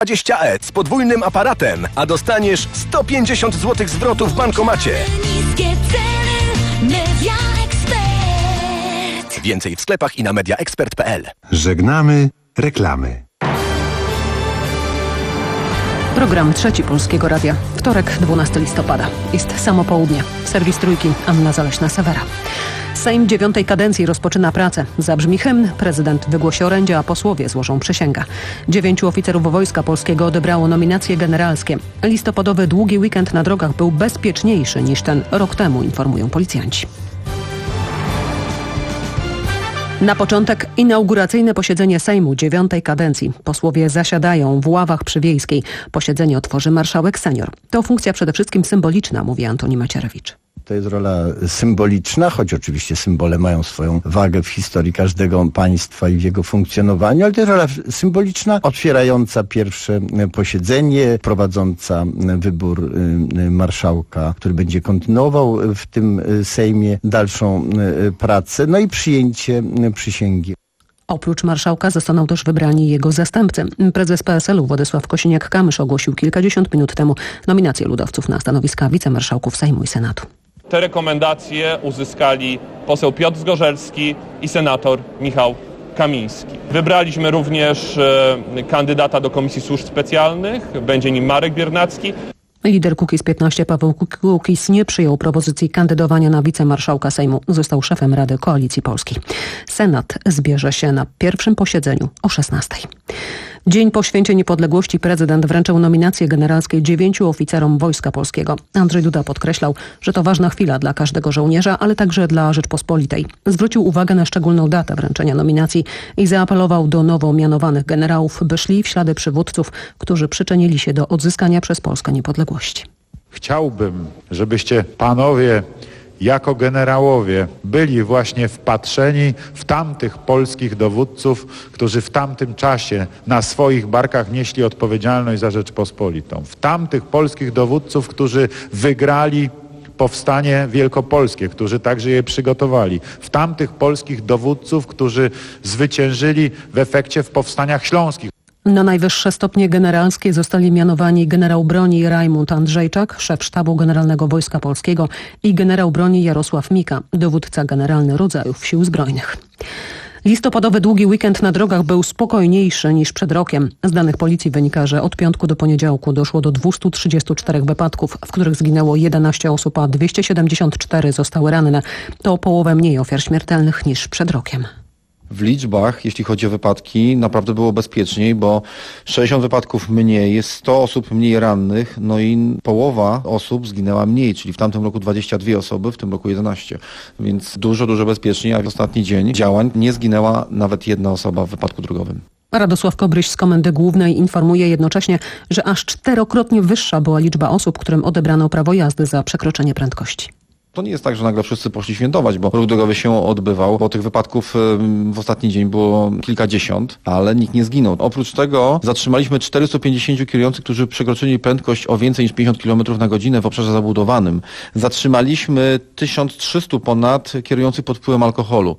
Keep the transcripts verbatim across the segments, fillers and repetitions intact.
dwadzieścia E z podwójnym aparatem, a dostaniesz sto pięćdziesiąt złotych zwrotu w bankomacie. Niskie ceny, Media Expert. Więcej w sklepach i na media expert kropka p l. Żegnamy reklamy. Program Trzeci Polskiego Radia. Wtorek, dwunastego listopada. Jest samo południe. Serwis Trójki, Anna Zaleśna-Sewera. Sejm dziewiątej kadencji rozpoczyna pracę. Zabrzmi hymn, prezydent wygłosi orędzie, a posłowie złożą przysięgę. Dziewięciu oficerów Wojska Polskiego odebrało nominacje generalskie. Listopadowy długi weekend na drogach był bezpieczniejszy niż ten rok temu, informują policjanci. Na początek inauguracyjne posiedzenie Sejmu dziewiątej kadencji. Posłowie zasiadają w ławach przy Wiejskiej. Posiedzenie otworzy marszałek senior. To funkcja przede wszystkim symboliczna, mówi Antoni Macierewicz. To jest rola symboliczna, choć oczywiście symbole mają swoją wagę w historii każdego państwa i w jego funkcjonowaniu, ale to jest rola symboliczna, otwierająca pierwsze posiedzenie, prowadząca wybór marszałka, który będzie kontynuował w tym Sejmie dalszą pracę, no i przyjęcie przysięgi. Oprócz marszałka zostaną też wybrani jego zastępcy. Prezes P S L u Władysław Kosiniak-Kamysz ogłosił kilkadziesiąt minut temu nominację ludowców na stanowiska wicemarszałków Sejmu i Senatu. Te rekomendacje uzyskali poseł Piotr Zgorzelski i senator Michał Kamiński. Wybraliśmy również e, kandydata do Komisji Służb Specjalnych, będzie nim Marek Biernacki. Lider Kukiz piętnaście Paweł Kukiz nie przyjął propozycji kandydowania na wicemarszałka Sejmu. Został szefem Rady Koalicji Polskiej. Senat zbierze się na pierwszym posiedzeniu o szesnastej. Dzień po święcie niepodległości prezydent wręczył nominacje generalskie dziewięciu oficerom Wojska Polskiego. Andrzej Duda podkreślał, że to ważna chwila dla każdego żołnierza, ale także dla Rzeczpospolitej. Zwrócił uwagę na szczególną datę wręczenia nominacji i zaapelował do nowo mianowanych generałów, by szli w ślady przywódców, którzy przyczynili się do odzyskania przez Polskę niepodległości. Chciałbym, żebyście panowie jako generałowie byli właśnie wpatrzeni w tamtych polskich dowódców, którzy w tamtym czasie na swoich barkach nieśli odpowiedzialność za Rzeczpospolitą. W tamtych polskich dowódców, którzy wygrali powstanie wielkopolskie, którzy także je przygotowali. W tamtych polskich dowódców, którzy zwyciężyli w efekcie w powstaniach śląskich. Na najwyższe stopnie generalskie zostali mianowani generał broni Rajmund Andrzejczak, szef Sztabu Generalnego Wojska Polskiego i generał broni Jarosław Mika, dowódca generalny rodzajów Sił Zbrojnych. Listopadowy długi weekend na drogach był spokojniejszy niż przed rokiem. Z danych policji wynika, że od piątku do poniedziałku doszło do dwieście trzydzieści cztery wypadków, w których zginęło jedenaście osób, a dwieście siedemdziesiąt cztery zostały ranne. To o połowę mniej ofiar śmiertelnych niż przed rokiem. W liczbach, jeśli chodzi o wypadki, naprawdę było bezpieczniej, bo sześćdziesiąt wypadków mniej, jest sto osób mniej rannych, no i połowa osób zginęła mniej, czyli w tamtym roku dwadzieścia dwie osoby, w tym roku jedenaście. Więc dużo, dużo bezpieczniej, a w ostatni dzień działań nie zginęła nawet jedna osoba w wypadku drogowym. Radosław Kobryś z Komendy Głównej informuje jednocześnie, że aż czterokrotnie wyższa była liczba osób, którym odebrano prawo jazdy za przekroczenie prędkości. To nie jest tak, że nagle wszyscy poszli świętować, bo ruch drogowy się odbywał, bo tych wypadków w ostatni dzień było kilkadziesiąt, ale nikt nie zginął. Oprócz tego zatrzymaliśmy czterysta pięćdziesiąt kierujących, którzy przekroczyli prędkość o więcej niż pięćdziesiąt kilometrów na godzinę w obszarze zabudowanym. Zatrzymaliśmy tysiąc trzysta ponad kierujących pod wpływem alkoholu.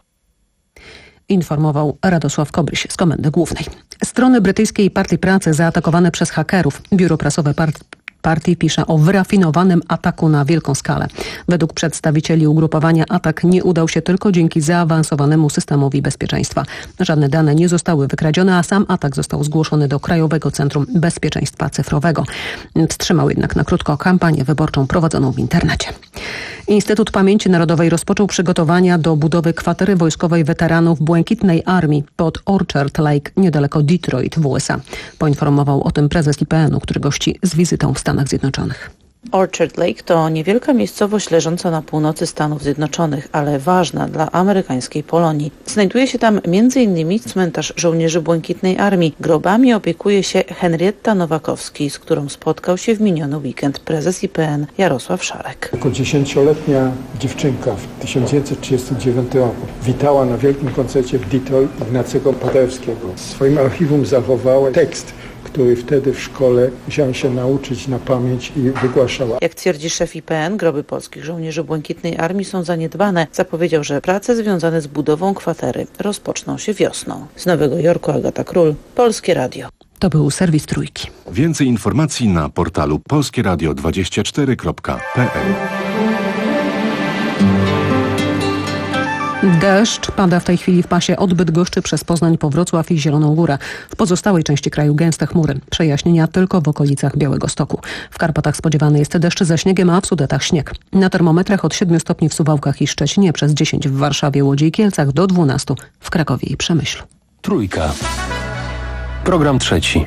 Informował Radosław Kobryś z Komendy Głównej. Strony brytyjskiej Partii Pracy zaatakowane przez hakerów. Biuro prasowe partii Partii pisze o wyrafinowanym ataku na wielką skalę. Według przedstawicieli ugrupowania atak nie udał się tylko dzięki zaawansowanemu systemowi bezpieczeństwa. Żadne dane nie zostały wykradzione, a sam atak został zgłoszony do Krajowego Centrum Bezpieczeństwa Cyfrowego. Wstrzymał jednak na krótko kampanię wyborczą prowadzoną w internecie. Instytut Pamięci Narodowej rozpoczął przygotowania do budowy kwatery wojskowej weteranów Błękitnej Armii pod Orchard Lake niedaleko Detroit w U S A. Poinformował o tym prezes I P N u, który gości z wizytą w Stanach Zjednoczonych. Orchard Lake to niewielka miejscowość leżąca na północy Stanów Zjednoczonych, ale ważna dla amerykańskiej Polonii. Znajduje się tam między innymi cmentarz żołnierzy Błękitnej Armii. Grobami opiekuje się Henrietta Nowakowski, z którą spotkał się w miniony weekend prezes I P N Jarosław Szarek. Jako dziesięcioletnia dziewczynka w tysiąc dziewięćset trzydziestym dziewiątym roku witała na wielkim koncercie w Detroit Ignacego Paderewskiego. W swoim archiwum zachowała tekst, który wtedy w szkole musiałem się nauczyć na pamięć i wygłaszał. Jak twierdzi szef I P N, groby polskich żołnierzy Błękitnej Armii są zaniedbane. Zapowiedział, że prace związane z budową kwatery rozpoczną się wiosną. Z Nowego Jorku Agata Król, Polskie Radio. To był serwis Trójki. Więcej informacji na portalu polskie radio dwadzieścia cztery kropka p l. Deszcz pada w tej chwili w pasie od Bydgoszczy przez Poznań po Wrocław i Zieloną Górę. W pozostałej części kraju gęste chmury. Przejaśnienia tylko w okolicach Białegostoku. W Karpatach spodziewany jest deszcz ze śniegiem, a w Sudetach śnieg. Na termometrach od siedmiu stopni w Suwałkach i Szczecinie, przez dziesięć w Warszawie, Łodzi i Kielcach, do dwunastu w Krakowie i Przemyślu. Trójka. Program trzeci.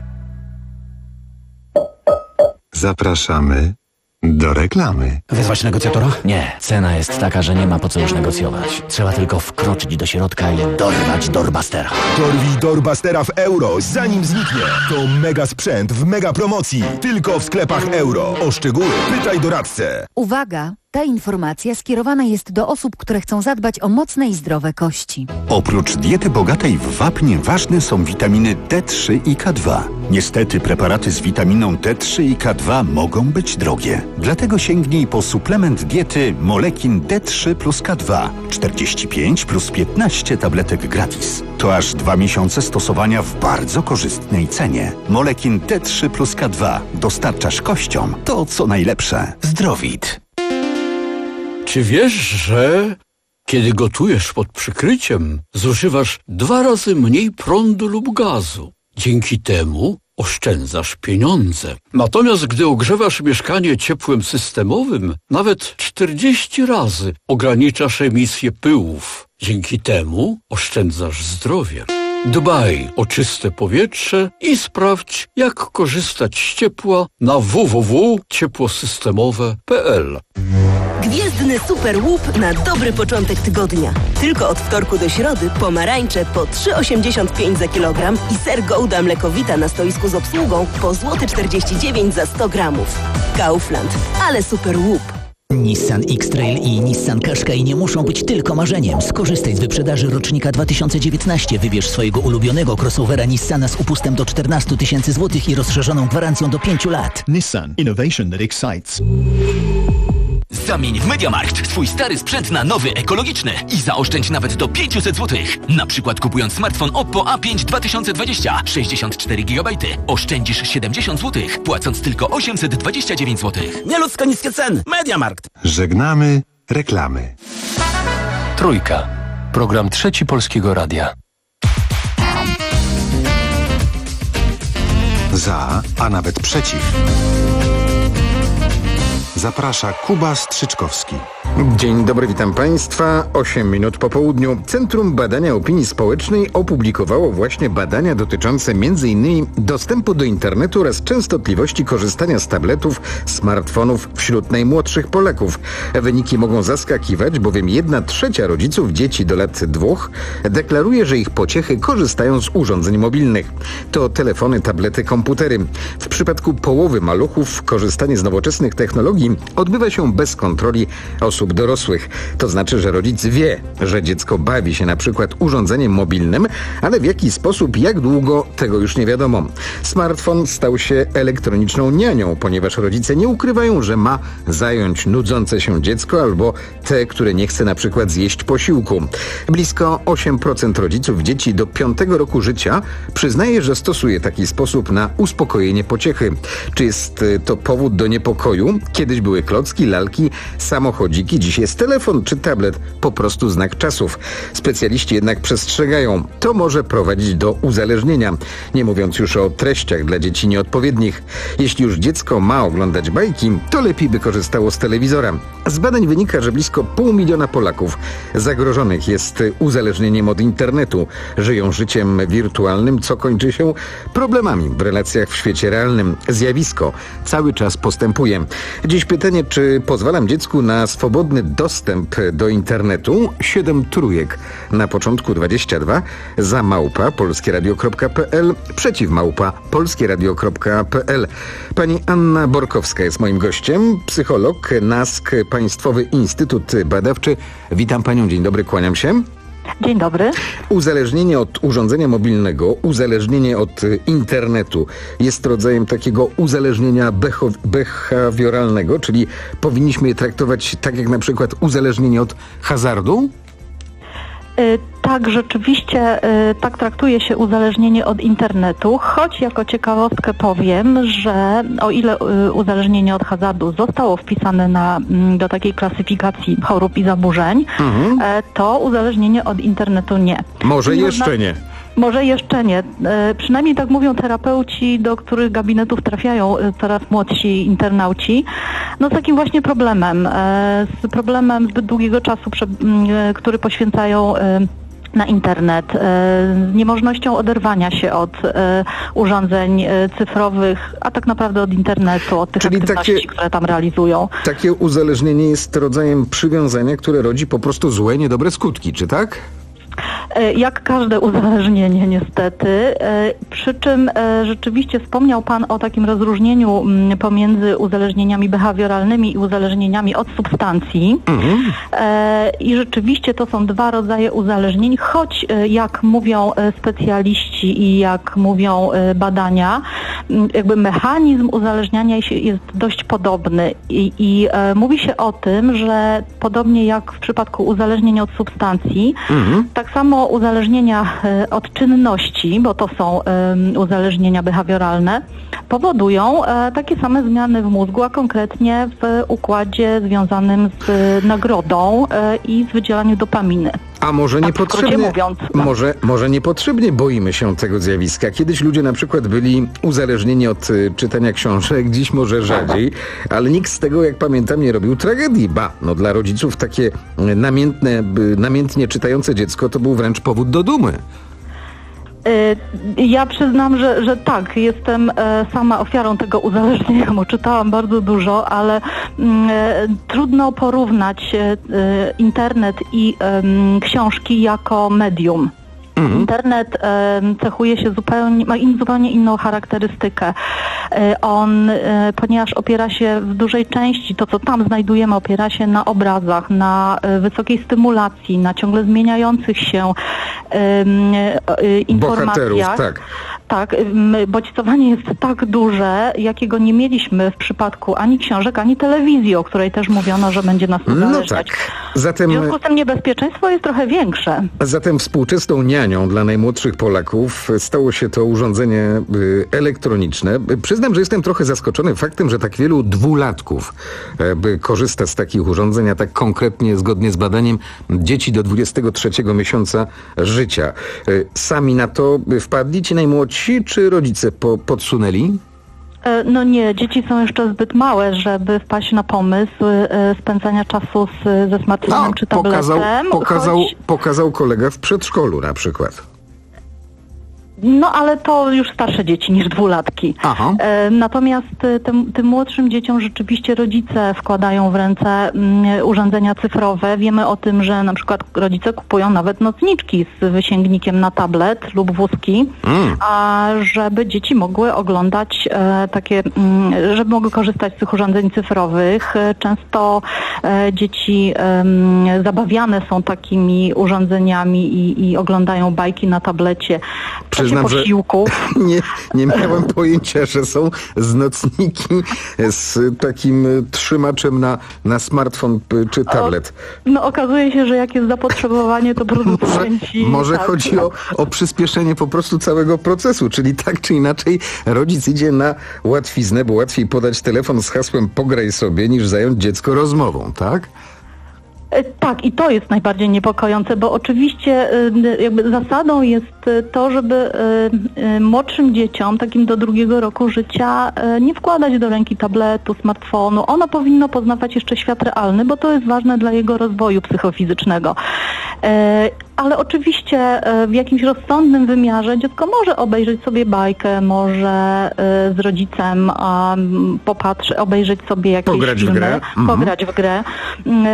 Zapraszamy do reklamy. Wezwać negocjatora? Nie. Cena jest taka, że nie ma po co już negocjować. Trzeba tylko wkroczyć do środka i dorwać Doorbustera. Dorwij Doorbustera w euro, zanim zniknie. To mega sprzęt w mega promocji. Tylko w sklepach euro. O szczegóły pytaj doradcę. Uwaga! Ta informacja skierowana jest do osób, które chcą zadbać o mocne i zdrowe kości. Oprócz diety bogatej w wapń ważne są witaminy D trzy i K dwa. Niestety preparaty z witaminą D trzy i K dwa mogą być drogie. Dlatego sięgnij po suplement diety Molekin D trzy plus K dwa. czterdzieści pięć plus piętnaście tabletek gratis. To aż dwa miesiące stosowania w bardzo korzystnej cenie. Molekin D trzy plus K dwa. Dostarczasz kościom to, co najlepsze. Zdrowit. Czy wiesz, że kiedy gotujesz pod przykryciem, zużywasz dwa razy mniej prądu lub gazu? Dzięki temu oszczędzasz pieniądze. Natomiast gdy ogrzewasz mieszkanie ciepłem systemowym, nawet czterdzieści razy ograniczasz emisję pyłów. Dzięki temu oszczędzasz zdrowie. Dbaj o czyste powietrze i sprawdź, jak korzystać z ciepła na w w w kropka ciepłosystemowe kropka p l. Gwiezdny super łup na dobry początek tygodnia. Tylko od wtorku do środy pomarańcze po trzy osiemdziesiąt pięć za kilogram i ser Gouda mlekowita na stoisku z obsługą po złoty czterdzieści dziewięć za sto gramów. Kaufland, ale super łup. Nissan X-Trail i Nissan Qashqai nie muszą być tylko marzeniem. Skorzystaj z wyprzedaży rocznika dwa tysiące dziewiętnastego. Wybierz swojego ulubionego crossovera Nissana z upustem do czternastu tysięcy złotych i rozszerzoną gwarancją do pięciu lat. Nissan. Innovation that excites. Zamień w MediaMarkt swój stary sprzęt na nowy, ekologiczny i zaoszczędź nawet do pięćset złotych. Na przykład kupując smartfon Oppo A pięć dwa tysiące dwadzieścia, sześćdziesiąt cztery gigabajty, oszczędzisz siedemdziesiąt złotych, płacąc tylko osiemset dwadzieścia dziewięć złotych. Nieludzko niskie ceny. MediaMarkt. Żegnamy reklamy. Trójka. Program trzeci Polskiego Radia. Za, a nawet przeciw. Zaprasza Kuba Strzyczkowski. Dzień dobry, witam Państwa. osiem minut po południu. Centrum Badania Opinii Społecznej opublikowało właśnie badania dotyczące między innymi dostępu do internetu oraz częstotliwości korzystania z tabletów, smartfonów wśród najmłodszych Polaków. Wyniki mogą zaskakiwać, bowiem jedna trzecia rodziców dzieci do lat dwóch deklaruje, że ich pociechy korzystają z urządzeń mobilnych. To telefony, tablety, komputery. W przypadku połowy maluchów korzystanie z nowoczesnych technologii odbywa się bez kontroli osób dorosłych. To znaczy, że rodzic wie, że dziecko bawi się na przykład urządzeniem mobilnym, ale w jaki sposób, jak długo, tego już nie wiadomo. Smartfon stał się elektroniczną nianią, ponieważ rodzice nie ukrywają, że ma zająć nudzące się dziecko albo te, które nie chce na przykład zjeść posiłku. Blisko osiem procent rodziców dzieci do piątego roku życia przyznaje, że stosuje taki sposób na uspokojenie pociechy. Czy jest to powód do niepokoju? Kiedyś były klocki, lalki, samochodziki, dziś jest telefon czy tablet, po prostu znak czasów. Specjaliści jednak przestrzegają, to może prowadzić do uzależnienia, nie mówiąc już o treściach dla dzieci nieodpowiednich. Jeśli już dziecko ma oglądać bajki, to lepiej by korzystało z telewizora. Z badań wynika, że blisko pół miliona Polaków zagrożonych jest uzależnieniem od internetu. Żyją życiem wirtualnym, co kończy się problemami w relacjach w świecie realnym. Zjawisko cały czas postępuje. Dziś pytanie, czy pozwalam dziecku na swobodny dostęp do internetu? Siedem trójek. Na początku dwadzieścia dwa, za małpa polskieradio kropka p l, przeciw małpa polskieradio kropka p l. Pani Anna Borkowska jest moim gościem, psycholog, N A S K, Państwowy Instytut Badawczy. Witam Panią, dzień dobry, kłaniam się. Dzień dobry. Uzależnienie od urządzenia mobilnego, uzależnienie od y, internetu jest rodzajem takiego uzależnienia becho- behawioralnego, czyli powinniśmy je traktować tak jak na przykład uzależnienie od hazardu? Y, tak, rzeczywiście y, tak traktuje się uzależnienie od internetu, choć jako ciekawostkę powiem, że o ile y, uzależnienie od hazardu zostało wpisane na, y, do takiej klasyfikacji chorób i zaburzeń, mhm. y, to uzależnienie od internetu nie. Może nie jeszcze zna- nie. Może jeszcze nie. E, przynajmniej tak mówią terapeuci, do których gabinetów trafiają e, coraz młodsi internauci. No z takim właśnie problemem. E, z problemem zbyt długiego czasu, prze, m, e, który poświęcają e, na internet, e, z niemożnością oderwania się od e, urządzeń e, cyfrowych, a tak naprawdę od internetu, od tych Czyli aktywności, takie, które tam realizują. Takie uzależnienie jest rodzajem przywiązania, które rodzi po prostu złe, niedobre skutki, czy tak? Jak każde uzależnienie niestety, przy czym rzeczywiście wspomniał Pan o takim rozróżnieniu pomiędzy uzależnieniami behawioralnymi i uzależnieniami od substancji. Mhm. I rzeczywiście to są dwa rodzaje uzależnień, choć jak mówią specjaliści i jak mówią badania, jakby mechanizm uzależniania się jest dość podobny i, i mówi się o tym, że podobnie jak w przypadku uzależnień od substancji, mhm. tak samo uzależnienia od czynności, bo to są um, uzależnienia behawioralne, powodują e, takie same zmiany w mózgu, a konkretnie w układzie związanym z nagrodą e, i z wydzielaniem dopaminy. A może tak niepotrzebnie, mówiąc, no. może, może niepotrzebnie boimy się tego zjawiska. Kiedyś ludzie na przykład byli uzależnieni od y, czytania książek, dziś może rzadziej, ale nikt z tego, jak pamiętam, nie robił tragedii. Ba, no dla rodziców takie y, namiętne, y, namiętnie czytające dziecko to był wręcz powód do dumy. Ja przyznam, że, że tak, jestem e, sama ofiarą tego uzależnienia, bo czytałam bardzo dużo, ale mm, e, trudno porównać e, internet i e, książki jako medium. Mhm. Internet e, cechuje się zupełnie, ma in, zupełnie inną charakterystykę. E, on, e, ponieważ opiera się w dużej części, to co tam znajdujemy, opiera się na obrazach, na e, wysokiej stymulacji, na ciągle zmieniających się e, e, informacjach. Bohaterów, tak. Tak, bodźcowanie jest tak duże, jakiego nie mieliśmy w przypadku ani książek, ani telewizji, o której też mówiono, że będzie nas uzależniać. No tak. Zatem, w związku z tym niebezpieczeństwo jest trochę większe. Zatem współczesną nianią dla najmłodszych Polaków stało się to urządzenie y, elektroniczne. Przyznam, że jestem trochę zaskoczony faktem, że tak wielu dwulatków y, korzysta z takich urządzeń, a tak konkretnie, zgodnie z badaniem, dzieci do dwudziestego trzeciego miesiąca życia. Y, sami na to wpadli ci najmłodsi, czy rodzice po, podsunęli? No nie, dzieci są jeszcze zbyt małe, żeby wpaść na pomysł e, spędzania czasu z, ze smartfonem no, czy tabletem. Pokazał, pokazał, choć... pokazał kolega w przedszkolu na przykład. No ale to już starsze dzieci niż dwulatki. Aha. E, natomiast tym, tym młodszym dzieciom rzeczywiście rodzice wkładają w ręce mm, urządzenia cyfrowe. Wiemy o tym, że na przykład rodzice kupują nawet nocniczki z wysięgnikiem na tablet lub wózki, mm. a żeby dzieci mogły oglądać e, takie, mm, żeby mogły korzystać z tych urządzeń cyfrowych. E, często e, dzieci e, zabawiane są takimi urządzeniami i, i oglądają bajki na tablecie. Przyznam, że nie, nie miałem pojęcia, że są z nocniki z takim trzymaczem na, na smartfon czy tablet. O, no okazuje się, że jak jest zapotrzebowanie, to producenci... Może, może tak, chodzi tak. O, o przyspieszenie po prostu całego procesu, czyli tak czy inaczej rodzic idzie na łatwiznę, bo łatwiej podać telefon z hasłem pograj sobie, niż zająć dziecko rozmową, tak? Tak, i to jest najbardziej niepokojące, bo oczywiście jakby zasadą jest to, żeby młodszym dzieciom, takim do drugiego roku życia, nie wkładać do ręki tabletu, smartfonu. Ono powinno poznawać jeszcze świat realny, bo to jest ważne dla jego rozwoju psychofizycznego. Ale oczywiście w jakimś rozsądnym wymiarze dziecko może obejrzeć sobie bajkę, może z rodzicem popatrzeć, obejrzeć sobie jakieś pograć filmy, w grę. pograć Mhm. w grę.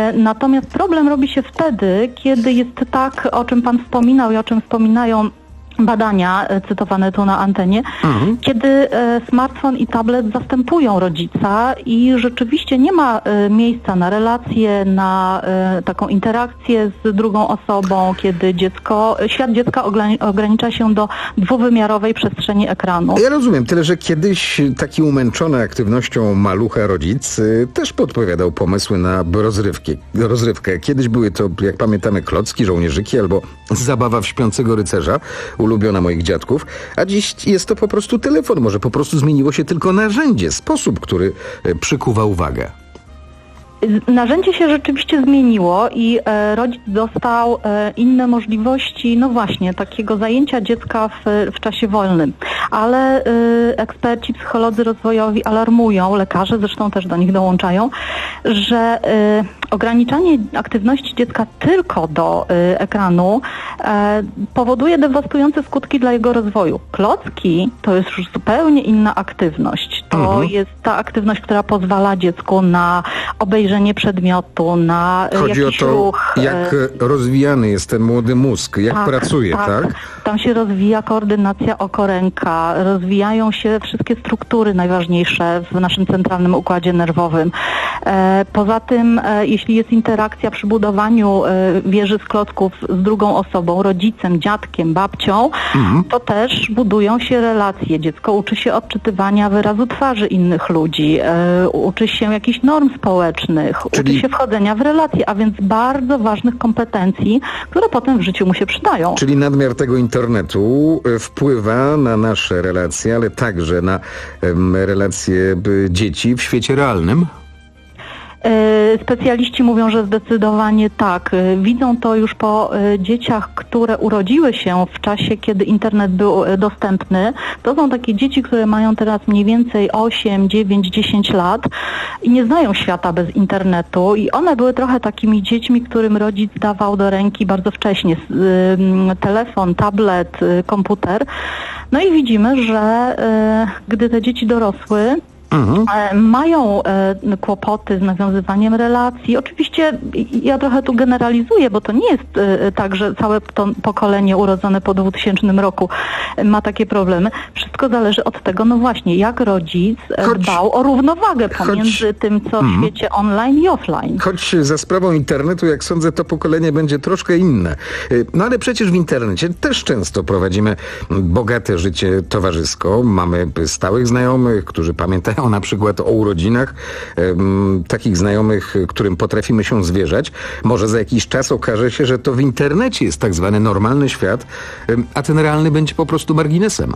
Natomiast problem robi się wtedy, kiedy jest tak, o czym Pan wspominał i o czym wspominają badania cytowane tu na antenie, mhm. kiedy smartfon i tablet zastępują rodzica i rzeczywiście nie ma miejsca na relacje, na taką interakcję z drugą osobą, kiedy dziecko, świat dziecka ogranicza się do dwuwymiarowej przestrzeni ekranu. Ja rozumiem, tyle że kiedyś taki umęczony aktywnością malucha rodzic też podpowiadał pomysły na rozrywkę. rozrywkę. Kiedyś były to, jak pamiętamy, klocki, żołnierzyki albo zabawa w śpiącego rycerza, ulubiona moich dziadków, a dziś jest to po prostu telefon. Może po prostu zmieniło się tylko narzędzie, sposób, który przykuwa uwagę. Narzędzie się rzeczywiście zmieniło i e, rodzic dostał e, inne możliwości, no właśnie, takiego zajęcia dziecka w, w czasie wolnym. Ale e, eksperci, psycholodzy rozwojowi alarmują, lekarze zresztą też do nich dołączają, że e, ograniczanie aktywności dziecka tylko do e, ekranu e, powoduje dewastujące skutki dla jego rozwoju. Klocki to jest już zupełnie inna aktywność. To mhm. jest ta aktywność, która pozwala dziecku na obejrzenie przedmiotu, na Chodzi jakiś o to, ruch. jak rozwijany jest ten młody mózg, jak tak, pracuje, tak. tak? Tam się rozwija koordynacja oko-ręka, rozwijają się wszystkie struktury najważniejsze w naszym centralnym układzie nerwowym. E, poza tym, e, jeśli jest interakcja przy budowaniu e, wieży z klocków z drugą osobą, rodzicem, dziadkiem, babcią, mhm. to też budują się relacje. Dziecko uczy się odczytywania wyrazu twarzy innych ludzi, e, uczy się jakichś norm społecznych, Czyli... uczy się wchodzenia w relacje, a więc bardzo ważnych kompetencji, które potem w życiu mu się przydają. Czyli nadmiar tego internetu wpływa na nasze relacje, ale także na um, relacje dzieci w świecie realnym? Specjaliści mówią, że zdecydowanie tak. Widzą to już po dzieciach, które urodziły się w czasie, kiedy internet był dostępny. To są takie dzieci, które mają teraz mniej więcej osiem, dziewięć, dziesięć lat i nie znają świata bez internetu i one były trochę takimi dziećmi, którym rodzic dawał do ręki bardzo wcześnie telefon, tablet, komputer. No i widzimy, że gdy te dzieci dorosły, Mhm. mają e, kłopoty z nawiązywaniem relacji. Oczywiście ja trochę tu generalizuję, bo to nie jest e, tak, że całe to pokolenie urodzone po dwutysięcznym roku ma takie problemy. Wszystko zależy od tego, no właśnie, jak rodzic choć, dbał o równowagę pomiędzy choć, tym, co mm. w świecie online i offline. Choć za sprawą internetu, jak sądzę, to pokolenie będzie troszkę inne. No ale przecież w internecie też często prowadzimy bogate życie towarzysko. Mamy stałych znajomych, którzy pamiętają na przykład o urodzinach, um, takich znajomych, którym potrafimy się zwierzać. Może za jakiś czas okaże się, że to w internecie jest tak zwany normalny świat, um, a ten realny będzie po prostu marginesem.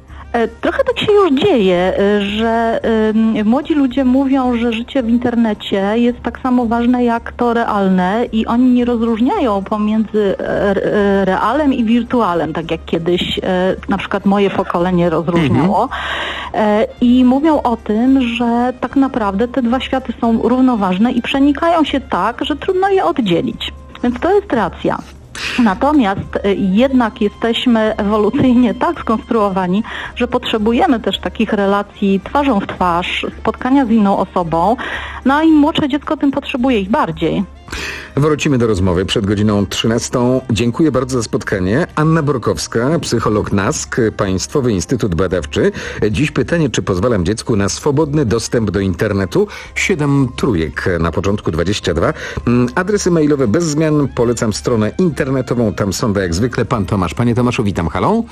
Trochę tak się już dzieje, że y, młodzi ludzie mówią, że życie w internecie jest tak samo ważne jak to realne i oni nie rozróżniają pomiędzy re, realem i wirtualem, tak jak kiedyś y, na przykład moje pokolenie rozróżniało. Mhm. Y, I mówią o tym, że tak naprawdę te dwa światy są równoważne i przenikają się tak, że trudno je oddzielić. Więc to jest racja. Natomiast jednak jesteśmy ewolucyjnie tak skonstruowani, że potrzebujemy też takich relacji twarzą w twarz, spotkania z inną osobą, no a im młodsze dziecko, tym potrzebuje ich bardziej. Wrócimy do rozmowy przed godziną trzynastą. Dziękuję bardzo za spotkanie. Anna Borkowska, psycholog NASK, Państwowy Instytut Badawczy. Dziś pytanie, czy pozwalam dziecku na swobodny dostęp do internetu? Siedem trójek na początku dwadzieścia dwa. Adresy mailowe bez zmian. Polecam stronę internetową. Tam sąda jak zwykle pan Tomasz. Panie Tomaszu, witam. Halo?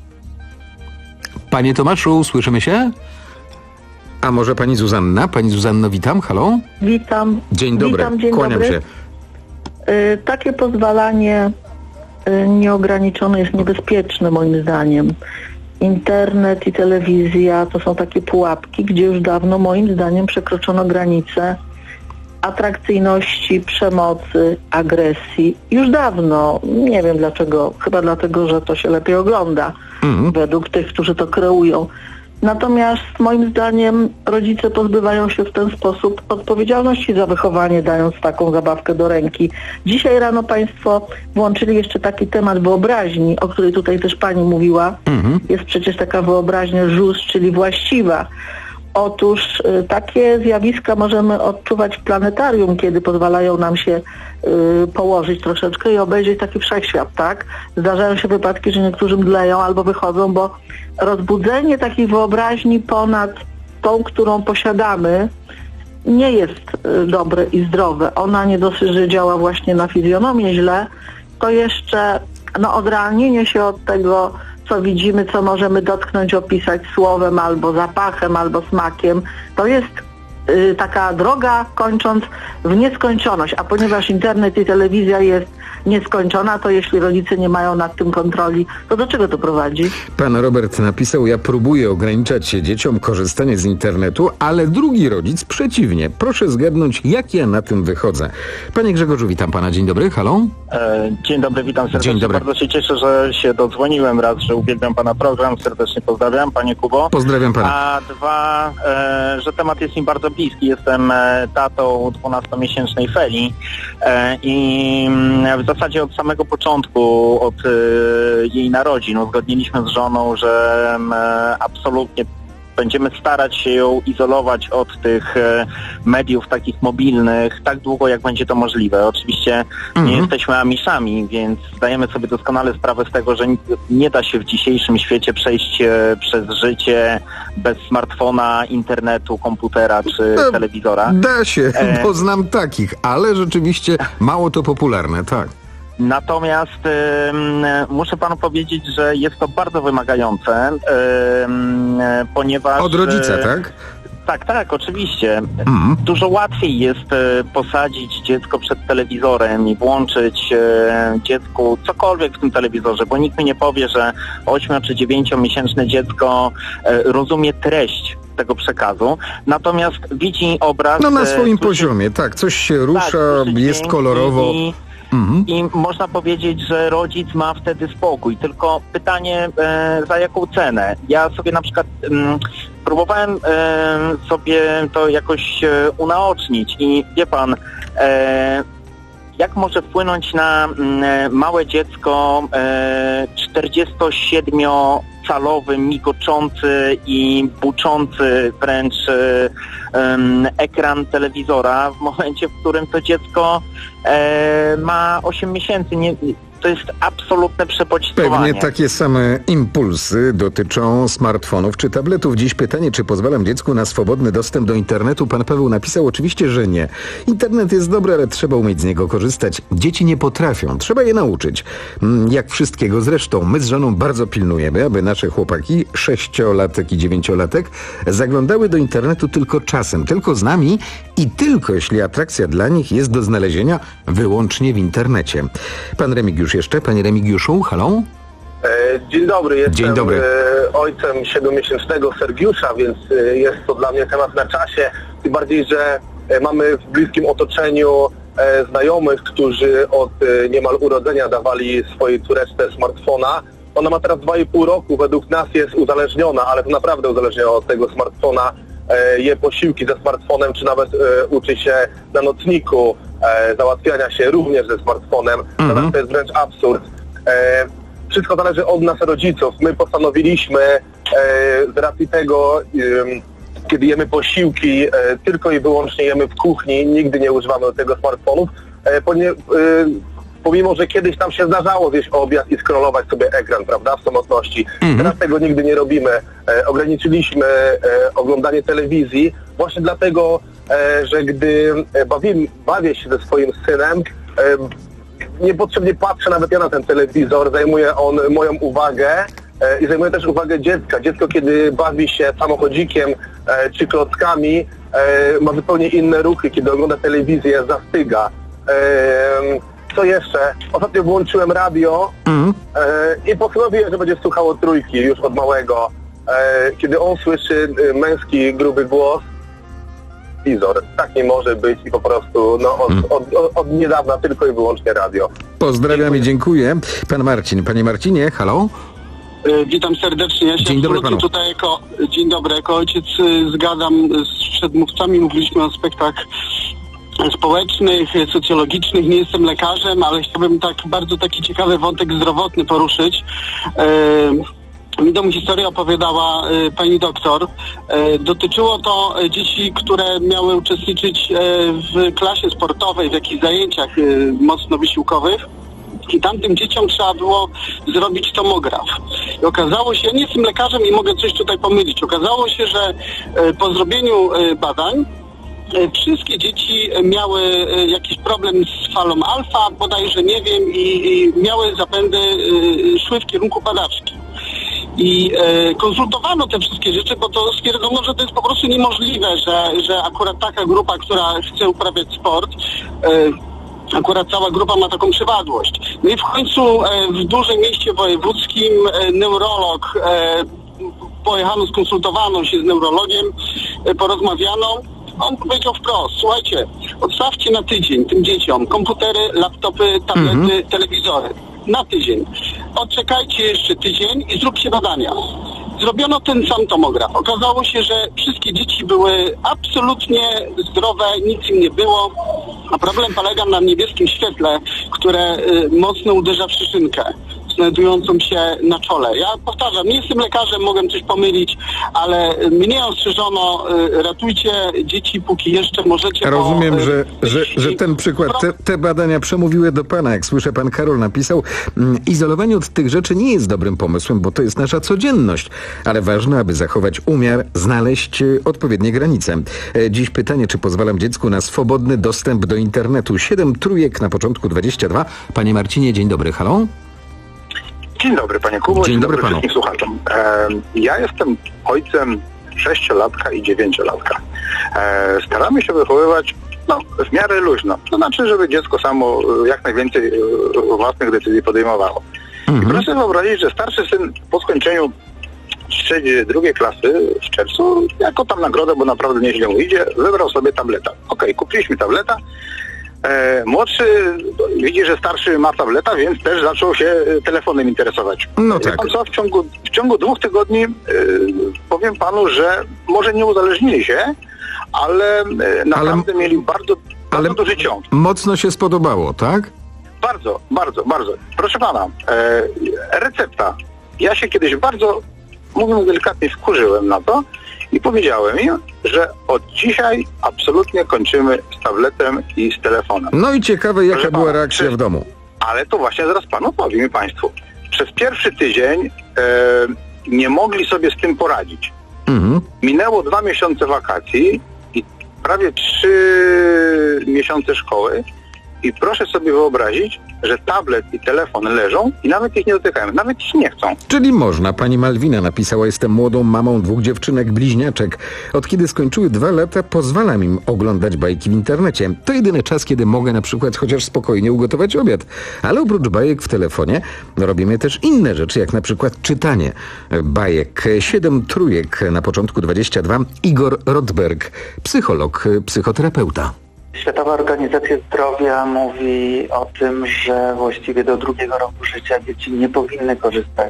Panie Tomaszu, słyszymy się? A może pani Zuzanna? Pani Zuzanno, witam. Halo? Witam. Dzień dobry. Witam, dzień Kłaniam dobry. się. Y, takie pozwalanie y, nieograniczone jest niebezpieczne moim zdaniem. Internet i telewizja to są takie pułapki, gdzie już dawno moim zdaniem przekroczono granice atrakcyjności, przemocy, agresji. Już dawno. Nie wiem dlaczego. Chyba dlatego, że to się lepiej ogląda mhm. według tych, którzy to kreują. Natomiast moim zdaniem rodzice pozbywają się w ten sposób odpowiedzialności za wychowanie, dając taką zabawkę do ręki. Dzisiaj rano Państwo włączyli jeszcze taki temat wyobraźni, o której tutaj też Pani mówiła. Mhm. Jest przecież taka wyobraźnia jus, czyli właściwa. Otóż y, takie zjawiska możemy odczuwać w planetarium, kiedy pozwalają nam się y, położyć troszeczkę i obejrzeć taki wszechświat, tak? Zdarzają się wypadki, że niektórzy mdleją albo wychodzą, bo rozbudzenie takiej wyobraźni ponad tą, którą posiadamy, nie jest y, dobre i zdrowe. Ona nie dosyć, że działa właśnie na fizjonomię źle, to jeszcze no, odrealnienie się od tego, co widzimy, co możemy dotknąć, opisać słowem, albo zapachem, albo smakiem. To jest y, taka droga kończąc w nieskończoność, a ponieważ internet i telewizja jest nieskończona, to jeśli rodzice nie mają nad tym kontroli, to do czego to prowadzi? Pan Robert napisał: ja próbuję ograniczać się dzieciom korzystanie z internetu, ale drugi rodzic przeciwnie. Proszę zgadnąć, jak ja na tym wychodzę. Panie Grzegorzu, witam pana. Dzień dobry, halo? E, dzień dobry, witam serdecznie. Dzień dobry. Bardzo się cieszę, że się dodzwoniłem. Raz, że uwielbiam pana program. Serdecznie pozdrawiam, panie Kubo. Pozdrawiam pana. A dwa, e, że temat jest mi bardzo bliski. Jestem e, tatą dwunastomiesięcznej Feli e, i w zasadzie od samego początku, od e, jej narodzin uzgodniliśmy z żoną, że e, absolutnie będziemy starać się ją izolować od tych e, mediów takich mobilnych tak długo, jak będzie to możliwe. Oczywiście Mhm. nie jesteśmy amiszami, więc zdajemy sobie doskonale sprawę z tego, że nie, nie da się w dzisiejszym świecie przejść e, przez życie bez smartfona, internetu, komputera czy No, telewizora. Da się, E, bo znam takich, ale rzeczywiście mało to popularne, tak. Natomiast ym, muszę panu powiedzieć, że jest to bardzo wymagające, ym, ponieważ... Od rodzica, e, tak? Tak, tak, oczywiście. Mhm. Dużo łatwiej jest e, posadzić dziecko przed telewizorem i włączyć e, dziecku cokolwiek w tym telewizorze, bo nikt mi nie powie, że ośmiu czy dziewięciomiesięczne dziecko e, rozumie treść tego przekazu, natomiast widzi obraz... No na e, swoim słyszy- poziomie, tak, coś się rusza, tak, słyszy jest dźwięki kolorowo. I, Mhm. I można powiedzieć, że rodzic ma wtedy spokój, tylko pytanie e, za jaką cenę. Ja sobie na przykład mm, próbowałem e, sobie to jakoś e, unaocznić i wie pan, e, jak może wpłynąć na mm, małe dziecko e, czterdziestosiedmiocalowy, migoczący i buczący wręcz e, em, ekran telewizora w momencie, w którym to dziecko e, ma osiem miesięcy. Nie, to jest absolutne przebodźcowanie. Pewnie takie same impulsy dotyczą smartfonów czy tabletów. Dziś pytanie, czy pozwalam dziecku na swobodny dostęp do internetu? Pan Paweł napisał: oczywiście, że nie. Internet jest dobry, ale trzeba umieć z niego korzystać. Dzieci nie potrafią, trzeba je nauczyć. Mm, Jak wszystkiego zresztą. My z żoną bardzo pilnujemy, aby nasze chłopaki, sześciolatek i dziewięciolatek, zaglądały do internetu tylko czasem, tylko z nami i tylko jeśli atrakcja dla nich jest do znalezienia wyłącznie w internecie. Pan Remigiusz jeszcze. Panie Remigiuszu, halo? E, Dzień dobry, jestem Dzień dobry. e, ojcem siedmiomiesięcznego Sergiusza, więc e, jest to dla mnie temat na czasie. Tym bardziej, że e, mamy w bliskim otoczeniu e, znajomych, którzy od e, niemal urodzenia dawali swojej córeczce smartfona. Ona ma teraz dwa i pół roku, według nas jest uzależniona, ale to naprawdę uzależniona od tego smartfona. E, je posiłki ze smartfonem, czy nawet e, uczy się na nocniku e, załatwiania się również ze smartfonem. Mhm. To jest wręcz absurd. E, wszystko zależy od nas, rodziców. My postanowiliśmy e, z racji tego, e, kiedy jemy posiłki, e, tylko i wyłącznie jemy w kuchni, nigdy nie używamy do tego smartfonów, e, ponie, e, pomimo, że kiedyś nam się zdarzało zjeść obiad i scrollować sobie ekran, prawda, w samotności. Mhm. Teraz tego nigdy nie robimy. E, ograniczyliśmy e, oglądanie telewizji właśnie dlatego, e, że gdy bawi, bawię się ze swoim synem, e, niepotrzebnie patrzę nawet ja na ten telewizor, zajmuje on moją uwagę e, i zajmuje też uwagę dziecka. Dziecko, kiedy bawi się samochodzikiem e, czy klockami, e, ma zupełnie inne ruchy. Kiedy ogląda telewizję, zastyga. E, Co jeszcze? Ostatnio włączyłem radio mm. e, i postanowiłem, że będzie słuchało trójki już od małego. E, kiedy on słyszy e, męski, gruby głos, telewizor. Tak nie może być i po prostu no, od, mm. od, od, od niedawna tylko i wyłącznie radio. Pozdrawiam i dziękuję. Pan Marcin. Panie Marcinie, halo? Witam serdecznie. Ja się Dzień dobry panu. Tutaj jako, dzień dobry, jako ojciec zgadzam z przedmówcami. Mówiliśmy o aspektach społecznych, socjologicznych. Nie jestem lekarzem, ale chciałbym tak bardzo taki ciekawy wątek zdrowotny poruszyć. mi tą historię opowiadała y, pani doktor. Y, dotyczyło to y, dzieci, które miały uczestniczyć y, w klasie sportowej, w jakichś zajęciach y, mocno wysiłkowych. I tamtym dzieciom trzeba było zrobić tomograf. I okazało się, ja nie jestem lekarzem i mogę coś tutaj pomylić, okazało się, że y, po zrobieniu y, badań y, wszystkie dzieci miały y, jakiś problem z falą alfa, bodajże nie wiem, i, i miały zapędy, y, szły w kierunku padaczki. I e, konsultowano te wszystkie rzeczy, bo to stwierdzono, że to jest po prostu niemożliwe, że, że akurat taka grupa, która chce uprawiać sport, e, akurat cała grupa ma taką przypadłość. No i w końcu e, w dużym mieście wojewódzkim e, neurolog, e, pojechano, skonsultowano się z neurologiem, e, porozmawiano. On powiedział wprost, słuchajcie, odstawcie na tydzień tym dzieciom komputery, laptopy, tablety, mhm. telewizory. Na tydzień. Odczekajcie jeszcze tydzień i zróbcie badania. Zrobiono ten sam tomograf. Okazało się, że wszystkie dzieci były absolutnie zdrowe, nic im nie było, a problem polega na niebieskim świetle, które y, mocno uderza w szyszynkę znajdującą się na czole. Ja powtarzam, nie jestem lekarzem, mogę coś pomylić, ale mnie ostrzeżono, y, ratujcie dzieci, póki jeszcze możecie. Rozumiem, bo, y, że, że, że ten przykład, te, te badania przemówiły do pana. Jak słyszę, pan Karol napisał, mm, izolowanie od tych rzeczy nie jest dobrym pomysłem, bo to jest nasza codzienność, ale ważne, aby zachować umiar, znaleźć y, odpowiednie granice. E, dziś pytanie, czy pozwalam dziecku na swobodny dostęp do internetu. Siedem trójek na początku dwadzieścia dwa. Panie Marcinie, dzień dobry, halo? Dzień dobry, panie Kubo. Dzień, Dzień dobry, dobry panu. Wszystkim słuchaczom. E, ja jestem ojcem sześciolatka i dziewięciolatka. E, staramy się wychowywać no, w miarę luźno. To znaczy, żeby dziecko samo jak najwięcej e, własnych decyzji podejmowało. Mhm. I proszę sobie wyobrazić, że starszy syn po skończeniu trzeciej, drugiej klasy w czerwcu, jako tam nagrodę, bo naprawdę nieźle mu idzie, wybrał sobie tableta. Okej, okay, kupiliśmy tableta. E, młodszy widzi, że starszy ma tableta, więc też zaczął się telefonem interesować. No tak. Co, w, ciągu, w ciągu dwóch tygodni e, powiem panu, że może nie uzależnili się, ale e, naprawdę ale, mieli bardzo, bardzo ale duży ciąg. Mocno się spodobało, tak? Bardzo, bardzo, bardzo. Proszę pana, e, recepta. Ja się kiedyś bardzo, mówiąc delikatnie, wkurzyłem na to i powiedziałem im, że od dzisiaj absolutnie kończymy z tabletem i z telefonem. No i ciekawe, jaka Proszę była pana, reakcja czy, w domu. Ale to właśnie zaraz panu powiem i państwu. Przez pierwszy tydzień e, nie mogli sobie z tym poradzić. Mhm. Minęło dwa miesiące wakacji i prawie trzy miesiące szkoły i proszę sobie wyobrazić, że tablet i telefon leżą i nawet ich nie dotykają, nawet ich nie chcą. Czyli można. Pani Malwina napisała, jestem młodą mamą dwóch dziewczynek bliźniaczek. Od kiedy skończyły dwa lata, pozwalam im oglądać bajki w internecie. To jedyny czas, kiedy mogę na przykład chociaż spokojnie ugotować obiad. Ale oprócz bajek w telefonie robimy też inne rzeczy, jak na przykład czytanie bajek. Siedem trójek na początku dwadzieścia dwa. Igor Rodberg, psycholog, psychoterapeuta. Światowa Organizacja Zdrowia mówi o tym, że właściwie do drugiego roku życia dzieci nie powinny korzystać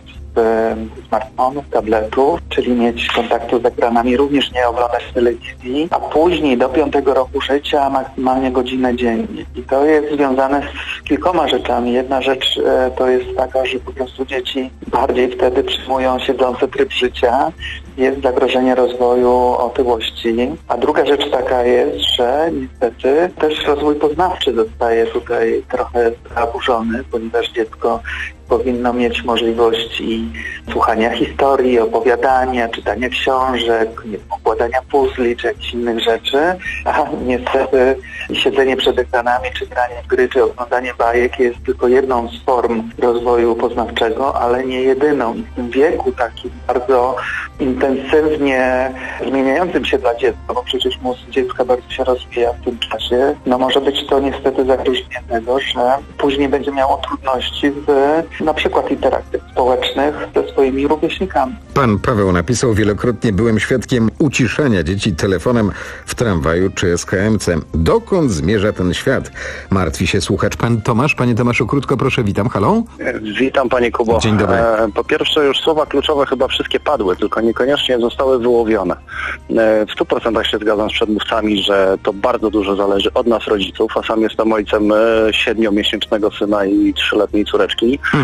z smartfonów, tabletów, czyli mieć kontaktu z ekranami, również nie oglądać telewizji, a później do piątego roku życia maksymalnie godzinę dziennie. I to jest związane z kilkoma rzeczami. Jedna rzecz e, to jest taka, że po prostu dzieci bardziej wtedy przyjmują siedzący tryb życia, jest zagrożenie rozwoju otyłości. A druga rzecz taka jest, że niestety też rozwój poznawczy zostaje tutaj trochę zaburzony, ponieważ dziecko powinno mieć możliwości słuchania historii, opowiadania, czytania książek, układania puzli czy jakichś innych rzeczy, a niestety siedzenie przed ekranami, czy granie w gry, czy oglądanie bajek jest tylko jedną z form rozwoju poznawczego, ale nie jedyną. I w tym wieku takim bardzo intensywnie zmieniającym się dla dziecka, bo przecież mózg dziecka bardzo się rozwija w tym czasie, no może być to niestety zagrożenie tego, że później będzie miało trudności z na przykład interakcji społecznych ze swoimi rówieśnikami. Pan Paweł napisał, wielokrotnie byłem świadkiem uciszania dzieci telefonem w tramwaju czy S K M C. Dokąd zmierza ten świat? Martwi się słuchacz. Pan Tomasz. Panie Tomaszu, krótko proszę, witam. Halo? Witam, panie Kubo. Dzień dobry. E, po pierwsze, już słowa kluczowe chyba wszystkie padły, tylko niekoniecznie zostały wyłowione. E, w stu procentach się zgadzam z przedmówcami, że to bardzo dużo zależy od nas, rodziców, a sam jestem ojcem e, siedmiomiesięcznego syna i trzyletniej córeczki. Mhm.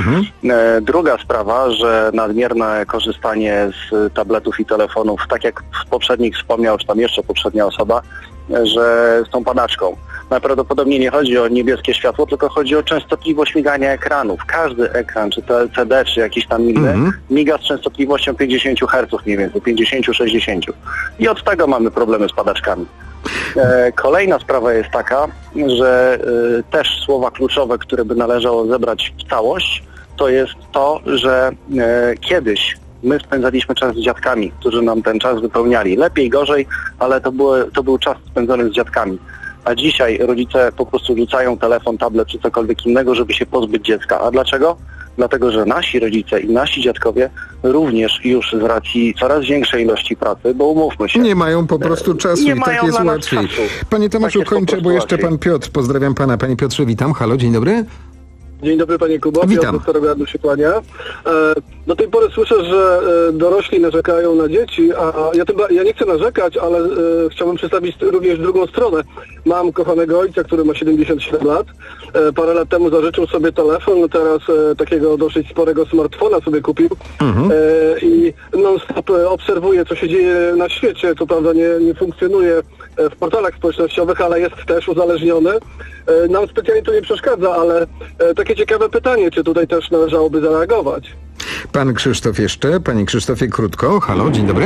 Mhm. E, druga sprawa, że nadmierne korzystanie z tabletów i telefonów, tak jak w poprzednich wspomniał, czy tam jeszcze poprzednia osoba, e, że z tą padaczką. Najprawdopodobniej nie chodzi o niebieskie światło, tylko chodzi o częstotliwość migania ekranów. Każdy ekran, czy to L C D, czy jakiś tam inny, mhm. miga z częstotliwością pięćdziesiąt herców mniej więcej, pięćdziesiąt do sześćdziesięciu. I od tego mamy problemy z padaczkami. E, kolejna sprawa jest taka, że e, też słowa kluczowe, które by należało zebrać w całość, to jest to, że e, kiedyś my spędzaliśmy czas z dziadkami, którzy nam ten czas wypełniali. Lepiej, gorzej, ale to, było, to był czas spędzony z dziadkami. A dzisiaj rodzice po prostu rzucają telefon, tablet czy cokolwiek innego, żeby się pozbyć dziecka. A dlaczego? Dlatego, że nasi rodzice i nasi dziadkowie również już z racji coraz większej ilości pracy, bo umówmy się. Nie mają po prostu czasu nie i tak jest łatwiej. Czasu. Panie Tomaszu, tak kończę, bo jeszcze łatwiej. Pan Piotr. Pozdrawiam pana. Panie Piotrze, witam. Halo, dzień dobry. Dzień dobry panie Kubo, witam. Piotr się kłania. E, do tej pory słyszę, że e, dorośli narzekają na dzieci, a ja, tym, ja nie chcę narzekać, ale e, chciałbym przedstawić również drugą stronę. Mam kochanego ojca, który ma siedemdziesiąt siedem lat. E, parę lat temu zażyczył sobie telefon, teraz e, takiego dosyć sporego smartfona sobie kupił mhm. e, i non-stop obserwuje, co się dzieje na świecie. Co prawda nie, nie funkcjonuje w portalach społecznościowych, ale jest też uzależniony. E, nam specjalnie to nie przeszkadza, ale e, takie ciekawe pytanie, czy tutaj też należałoby zareagować. Pan Krzysztof jeszcze. Panie Krzysztofie, krótko. Halo, dzień dobry.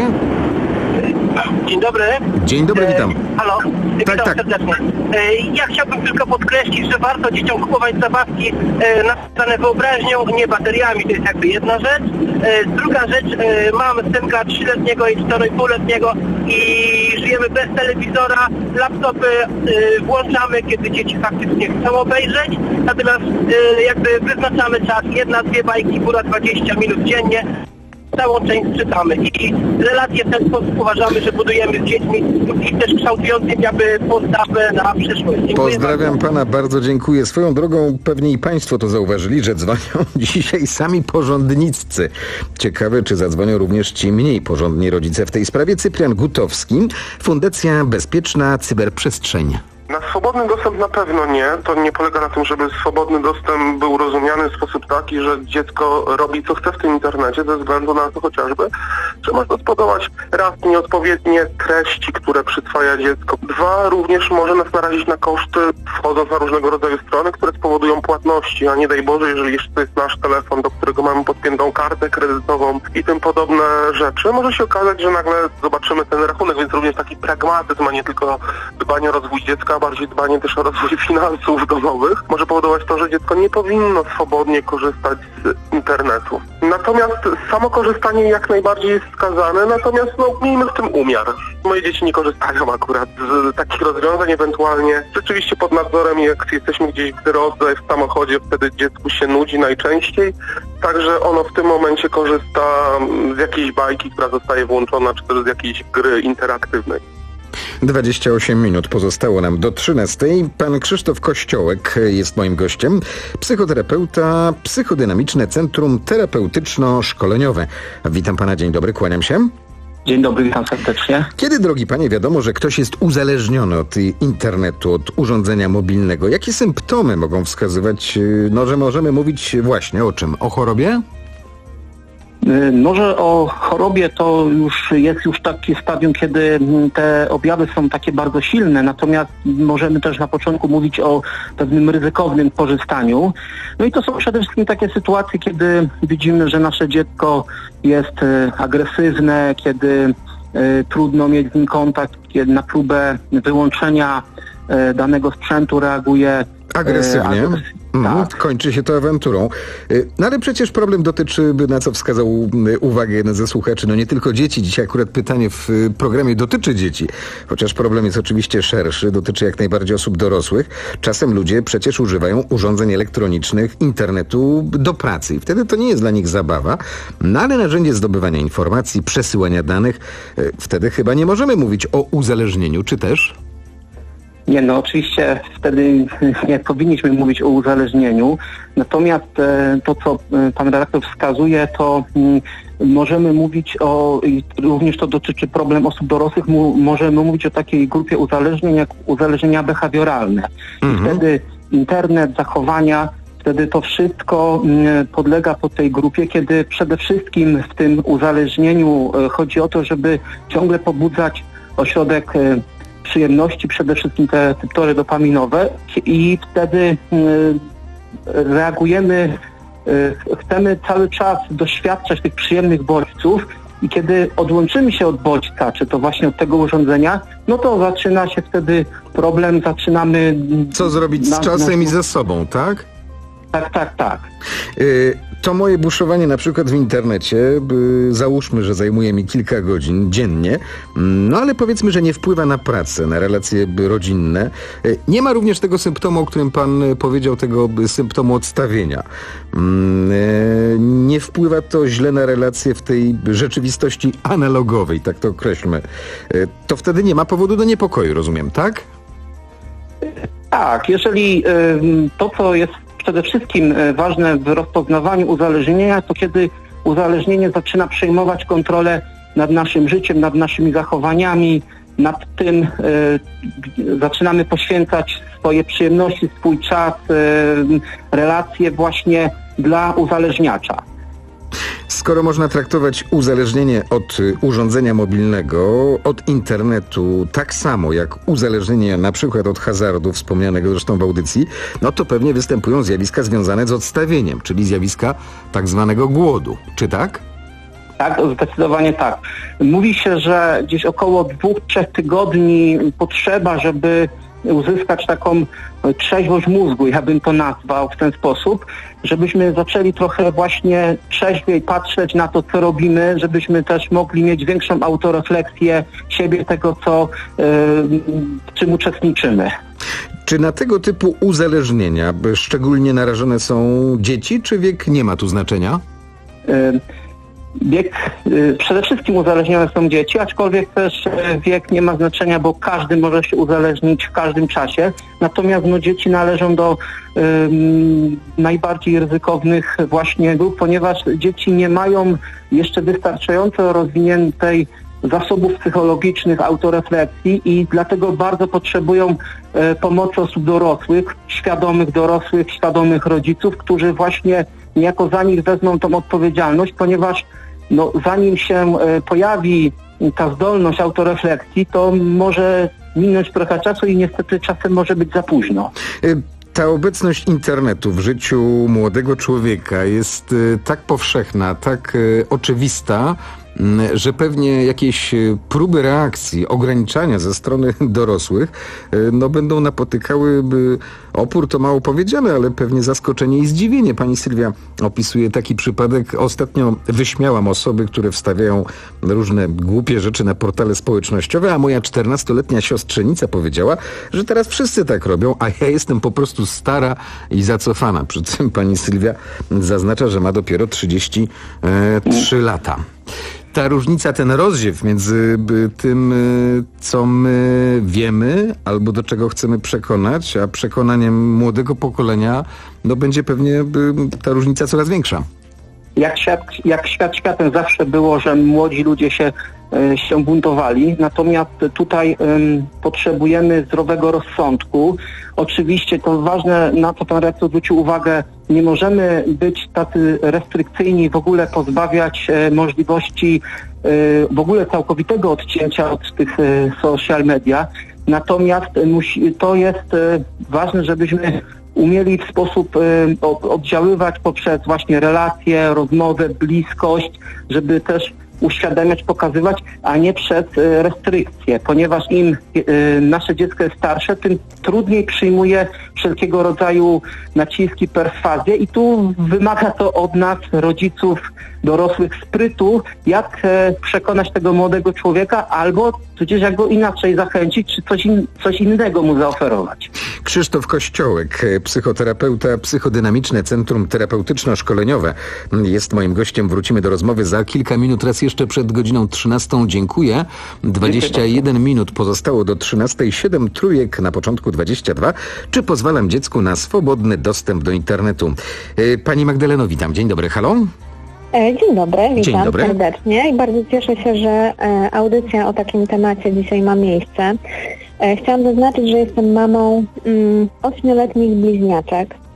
Dzień dobry. Dzień dobry, witam. E, halo, witam tak, serdecznie. E, ja chciałbym tylko podkreślić, że warto dzieciom kupować zabawki e, napisane wyobraźnią, nie bateriami, to jest jakby jedna rzecz. E, druga rzecz, e, mam synka trzyletniego i czteroletniego i żyjemy bez telewizora, laptopy e, włączamy, kiedy dzieci faktycznie chcą obejrzeć, natomiast e, jakby wyznaczamy czas, jedna, dwie bajki, góra dwadzieścia minut dziennie. Całą część czytamy i relacje w ten sposób uważamy, że budujemy z dziećmi i też kształtując jakby postawę na przyszłość. Dziękuję Pozdrawiam bardzo. pana, bardzo dziękuję. Swoją drogą pewnie i państwo to zauważyli, że dzwonią dzisiaj sami porządniccy. Ciekawe, czy zadzwonią również ci mniej porządni rodzice w tej sprawie. Cyprian Gutowski, Fundacja Bezpieczna Cyberprzestrzeń. Na swobodny dostęp na pewno nie. To nie polega na tym, żeby swobodny dostęp był rozumiany w sposób taki, że dziecko robi co chce w tym internecie, ze względu na to chociażby, że można spodobać raz nieodpowiednie treści, które przyswaja dziecko. Dwa, również może nas narazić na koszty, wchodząc na różnego rodzaju strony, które spowodują płatności, a nie daj Boże, jeżeli jeszcze to jest nasz telefon, do którego mamy podpiętą kartę kredytową i tym podobne rzeczy, może się okazać, że nagle zobaczymy ten rachunek, więc również taki pragmatyzm, a nie tylko dbanie o rozwój dziecka, a bardziej dbanie też o rozwój finansów domowych, może powodować to, że dziecko nie powinno swobodnie korzystać z internetu. Natomiast samo korzystanie jak najbardziej jest wskazane, natomiast no, miejmy w tym umiar. Moje dzieci nie korzystają akurat z takich rozwiązań, ewentualnie rzeczywiście pod nadzorem, jak jesteśmy gdzieś w drodze, w samochodzie, wtedy dziecku się nudzi najczęściej, także ono w tym momencie korzysta z jakiejś bajki, która zostaje włączona, czy też z jakiejś gry interaktywnej. dwadzieścia osiem minut pozostało nam do trzynastej. Pan Krzysztof Kościołek jest moim gościem. Psychoterapeuta, Psychodynamiczne Centrum Terapeutyczno-Szkoleniowe. Witam pana, dzień dobry, kłaniam się. Dzień dobry, witam serdecznie. Kiedy, drogi panie, wiadomo, że ktoś jest uzależniony od internetu, od urządzenia mobilnego? Jakie symptomy mogą wskazywać, no, że możemy mówić właśnie o czym? O chorobie? Może o chorobie to już jest już takie stadium, kiedy te objawy są takie bardzo silne, natomiast możemy też na początku mówić o pewnym ryzykownym korzystaniu. No i to są przede wszystkim takie sytuacje, kiedy widzimy, że nasze dziecko jest agresywne, kiedy trudno mieć z nim kontakt, kiedy na próbę wyłączenia danego sprzętu reaguje agresywnie. Mhm, tak. Kończy się to awanturą. No ale przecież problem dotyczy, na co wskazał uwagę jeden ze słuchaczy, no nie tylko dzieci. Dzisiaj akurat pytanie w programie dotyczy dzieci. Chociaż problem jest oczywiście szerszy, dotyczy jak najbardziej osób dorosłych. Czasem ludzie przecież używają urządzeń elektronicznych, internetu do pracy. I wtedy to nie jest dla nich zabawa. No ale narzędzie zdobywania informacji, przesyłania danych, wtedy chyba nie możemy mówić o uzależnieniu, czy też? Nie, no oczywiście wtedy nie powinniśmy mówić o uzależnieniu, natomiast e, to, co pan redaktor wskazuje, to m, możemy mówić o, i również to dotyczy problem osób dorosłych, mu, możemy mówić o takiej grupie uzależnień jak uzależnienia behawioralne. Mhm. I wtedy internet, zachowania, wtedy to wszystko mm, podlega pod tej grupie, kiedy przede wszystkim w tym uzależnieniu e, chodzi o to, żeby ciągle pobudzać ośrodek e, przyjemności, przede wszystkim te receptory dopaminowe i wtedy e, reagujemy, e, chcemy cały czas doświadczać tych przyjemnych bodźców i kiedy odłączymy się od bodźca, czy to właśnie od tego urządzenia, no to zaczyna się wtedy problem, zaczynamy... Co zrobić z czasem i ze sobą, tak? Tak, tak, tak. Y, to moje buszowanie na przykład w internecie, y, załóżmy, że zajmuje mi kilka godzin dziennie, no ale powiedzmy, że nie wpływa na pracę, na relacje y, rodzinne. Y, nie ma również tego symptomu, o którym pan y, powiedział, tego y, symptomu odstawienia. Y, nie wpływa to źle na relacje w tej rzeczywistości analogowej, tak to określmy. Y, to wtedy nie ma powodu do niepokoju, rozumiem, tak? Tak, jeżeli y, to, co jest przede wszystkim ważne w rozpoznawaniu uzależnienia, to kiedy uzależnienie zaczyna przejmować kontrolę nad naszym życiem, nad naszymi zachowaniami, nad tym y, zaczynamy poświęcać swoje przyjemności, swój czas, y, relacje właśnie dla uzależniacza. Skoro można traktować uzależnienie od urządzenia mobilnego, od internetu tak samo jak uzależnienie na przykład od hazardu, wspomnianego zresztą w audycji, no to pewnie występują zjawiska związane z odstawieniem, czyli zjawiska tak zwanego głodu. Czy tak? Tak, zdecydowanie tak. Mówi się, że gdzieś około dwóch, trzech tygodni potrzeba, żeby uzyskać taką trzeźwość mózgu, ja bym to nazwał w ten sposób, żebyśmy zaczęli trochę właśnie trzeźwiej patrzeć na to, co robimy, żebyśmy też mogli mieć większą autorefleksję siebie, tego, co, yy, w czym uczestniczymy. Czy na tego typu uzależnienia szczególnie narażone są dzieci, czy wiek nie ma tu znaczenia? Yy, Wiek, y, przede wszystkim uzależnione są dzieci, aczkolwiek też y, wiek nie ma znaczenia, bo każdy może się uzależnić w każdym czasie. Natomiast no, dzieci należą do y, najbardziej ryzykownych właśnie grup, ponieważ dzieci nie mają jeszcze wystarczająco rozwiniętej zasobów psychologicznych, autorefleksji i dlatego bardzo potrzebują y, pomocy osób dorosłych, świadomych dorosłych, świadomych rodziców, którzy właśnie niejako za nich wezmą tą odpowiedzialność, ponieważ no, zanim się e, pojawi ta zdolność autorefleksji, to może minąć trochę czasu i niestety czasem może być za późno. Ta obecność internetu w życiu młodego człowieka jest y, tak powszechna, tak y, oczywista, y, że pewnie jakieś y, próby reakcji, ograniczania ze strony dorosłych y, no, będą napotykały y, opór, to mało powiedziane, ale pewnie zaskoczenie i zdziwienie. Pani Sylwia opisuje taki przypadek. Ostatnio wyśmiałam osoby, które wstawiają różne głupie rzeczy na portale społecznościowe, a moja czternastoletnia siostrzenica powiedziała, że teraz wszyscy tak robią, a ja jestem po prostu stara i zacofana. Przy tym pani Sylwia zaznacza, że ma dopiero trzydzieści trzy lata. Ta różnica, ten rozdziew między tym, co my wiemy albo do czego chcemy przekonać, a przekonaniem młodego pokolenia, no będzie pewnie ta różnica coraz większa. Jak świat, jak świat światem zawsze było, że młodzi ludzie się, się buntowali, natomiast tutaj um, potrzebujemy zdrowego rozsądku. Oczywiście to ważne, na co pan rektor zwrócił uwagę, nie możemy być tacy restrykcyjni, w ogóle pozbawiać e, możliwości e, w ogóle całkowitego odcięcia od tych e, social media. Natomiast e, musi, to jest e, ważne, żebyśmy umieli w sposób y, oddziaływać poprzez właśnie relacje, rozmowę, bliskość, żeby też uświadamiać, pokazywać, a nie przez y, restrykcje, ponieważ im y, nasze dziecko jest starsze, tym trudniej przyjmuje wszelkiego rodzaju naciski, perswazje i tu wymaga to od nas, rodziców, dorosłych, sprytu, jak e, przekonać tego młodego człowieka albo przecież jak go inaczej zachęcić, czy coś, in, coś innego mu zaoferować. Krzysztof Kościołek, psychoterapeuta, Psychodynamiczne Centrum Terapeutyczno-Szkoleniowe jest moim gościem. Wrócimy do rozmowy za kilka minut. Raz jeszcze przed godziną trzynastą. Dziękuję. dwadzieścia jeden minut pozostało do trzynastej. siedem trójek na początku dwadzieścia dwa. Czy pozwalam dziecku na swobodny dostęp do internetu? Pani Magdaleno, witam. Dzień dobry. Halo? Dzień dobry, witam Dzień dobry. serdecznie i bardzo cieszę się, że audycja o takim temacie dzisiaj ma miejsce. Chciałam zaznaczyć, że jestem mamą ośmioletnich bliźniaczek.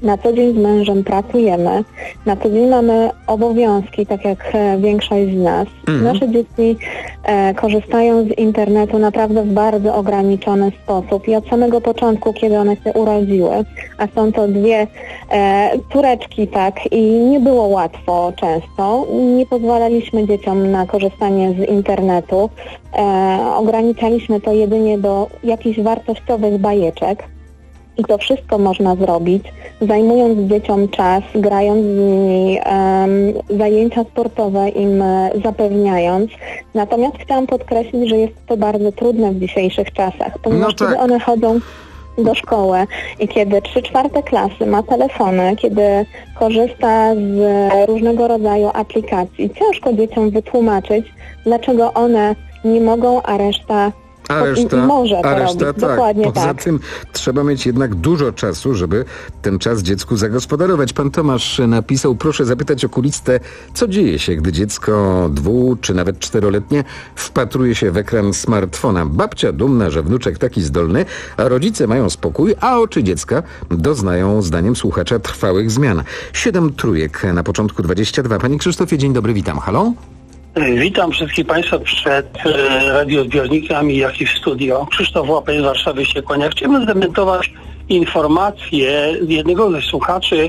Na co dzień z mężem pracujemy, na co dzień mamy obowiązki, tak jak e, większość z nas. Mhm. Nasze dzieci e, korzystają z internetu naprawdę w bardzo ograniczony sposób i od samego początku, kiedy one się urodziły, a są to dwie e, córeczki, tak, i nie było łatwo często, nie pozwalaliśmy dzieciom na korzystanie z internetu, e, ograniczaliśmy to jedynie do jakichś wartościowych bajeczek. I to wszystko można zrobić, zajmując dzieciom czas, grając z nimi, um, zajęcia sportowe im e, zapewniając. Natomiast chciałam podkreślić, że jest to bardzo trudne w dzisiejszych czasach, ponieważ No tak. kiedy one chodzą do szkoły i kiedy trzy czwarte klasy ma telefony, kiedy korzysta z różnego rodzaju aplikacji, ciężko dzieciom wytłumaczyć, dlaczego one nie mogą, a reszta A i- reszta, i może to a reszta robić. tak. Dokładnie Poza tak. tym trzeba mieć jednak dużo czasu, żeby ten czas dziecku zagospodarować. Pan Tomasz napisał, proszę zapytać okulistę, co dzieje się, gdy dziecko dwu czy nawet czteroletnie wpatruje się w ekran smartfona. Babcia dumna, że wnuczek taki zdolny, a rodzice mają spokój, a oczy dziecka doznają, zdaniem słuchacza, trwałych zmian. Siedem trójek na początku dwadzieścia dwa. Panie Krzysztofie, dzień dobry, witam. Halo? Witam wszystkich Państwa przed e, radioodbiornikami, jak i w studio. Krzysztof Łapej z Warszawy się kłania. Chciałbym zdementować informację jednego ze słuchaczy,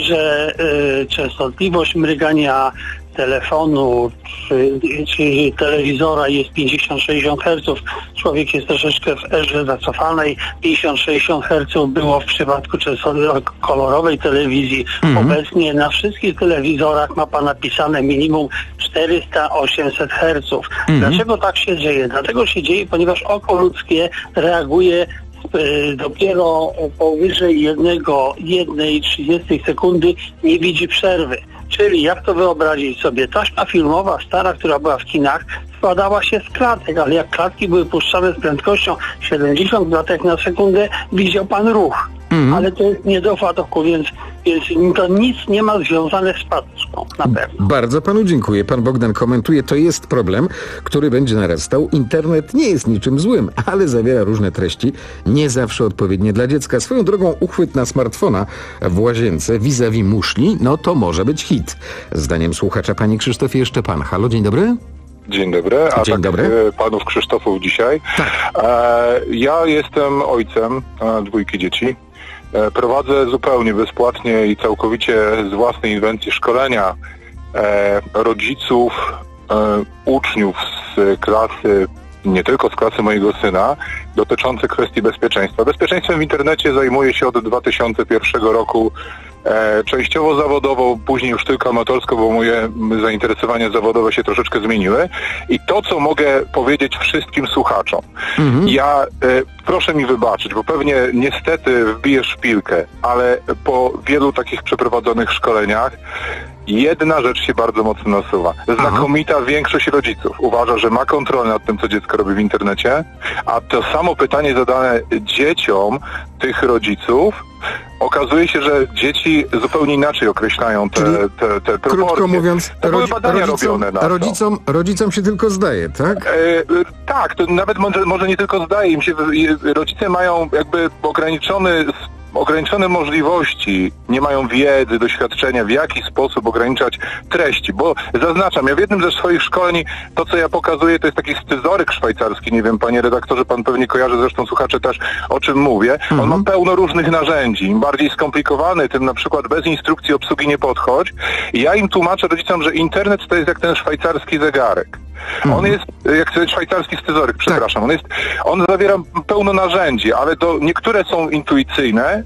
że e, częstotliwość mrygania telefonu czy, czy telewizora jest pięćdziesiąt sześćdziesiąt herców. Człowiek jest troszeczkę w erze zacofanej. pięćdziesiąt sześćdziesiąt herców było w przypadku częstotliwości kolorowej telewizji. Mhm. Obecnie na wszystkich telewizorach ma pan napisane minimum czterysta osiemset herców. Mhm. Dlaczego tak się dzieje? Dlatego się dzieje, ponieważ oko ludzkie reaguje y, dopiero powyżej jednego, jednej trzydziestej sekundy, nie widzi przerwy. Czyli jak to wyobrazić sobie? Taśma filmowa stara, która była w kinach, składała się z klatek, ale jak klatki były puszczane z prędkością siedemdziesiąt klatek na sekundę, widział pan ruch. Mhm. Ale to jest nie do fadoku, więc, więc to nic nie ma związane z paczką, na pewno. Bardzo panu dziękuję. Pan Bogdan komentuje, to jest problem, który będzie narastał. Internet nie jest niczym złym, ale zawiera różne treści, nie zawsze odpowiednie dla dziecka. Swoją drogą uchwyt na smartfona w łazience vis-a-vis muszli, no to może być hit. Zdaniem słuchacza, panie Krzysztofie, jeszcze pan. Halo, dzień dobry. Dzień dobry, a Dzień tak dobry. e, panów Krzysztofów dzisiaj. E, ja jestem ojcem e, dwójki dzieci. E, prowadzę zupełnie bezpłatnie i całkowicie z własnej inwencji szkolenia e, rodziców, e, uczniów z klasy, nie tylko z klasy mojego syna, dotyczące kwestii bezpieczeństwa. Bezpieczeństwem w internecie zajmuję się od dwa tysiące pierwszego roku e, częściowo zawodowo, później już tylko amatorsko, bo moje zainteresowania zawodowe się troszeczkę zmieniły. I to, co mogę powiedzieć wszystkim słuchaczom, Mhm. ja, e, proszę mi wybaczyć, bo pewnie niestety wbiję szpilkę, ale po wielu takich przeprowadzonych szkoleniach jedna rzecz się bardzo mocno nasuwa. Znakomita większość rodziców uważa, że ma kontrolę nad tym, co dziecko robi w internecie, a to samo pytanie zadane dzieciom tych rodziców, okazuje się, że dzieci zupełnie inaczej określają te, te, te proporcje. Krótko mówiąc, to były rodzi- badania rodzicom, robione na to. rodzicom, rodzicom się tylko zdaje, tak? E, e, tak, to nawet może, może nie tylko zdaje im się, e, rodzice mają jakby ograniczony ograniczone możliwości, nie mają wiedzy, doświadczenia, w jaki sposób ograniczać treści, bo zaznaczam, ja w jednym ze swoich szkoleń, to co ja pokazuję, to jest taki scyzoryk szwajcarski, nie wiem, panie redaktorze, pan pewnie kojarzy, zresztą słuchacze też, o czym mówię. On ma pełno różnych narzędzi, im bardziej skomplikowany, tym na przykład bez instrukcji obsługi nie podchodź. I ja im tłumaczę rodzicom, że internet to jest jak ten szwajcarski zegarek. On jest, jak ten szwajcarski scyzoryk, przepraszam, on jest, on zawiera pełno narzędzi, ale to niektóre są intuicyjne,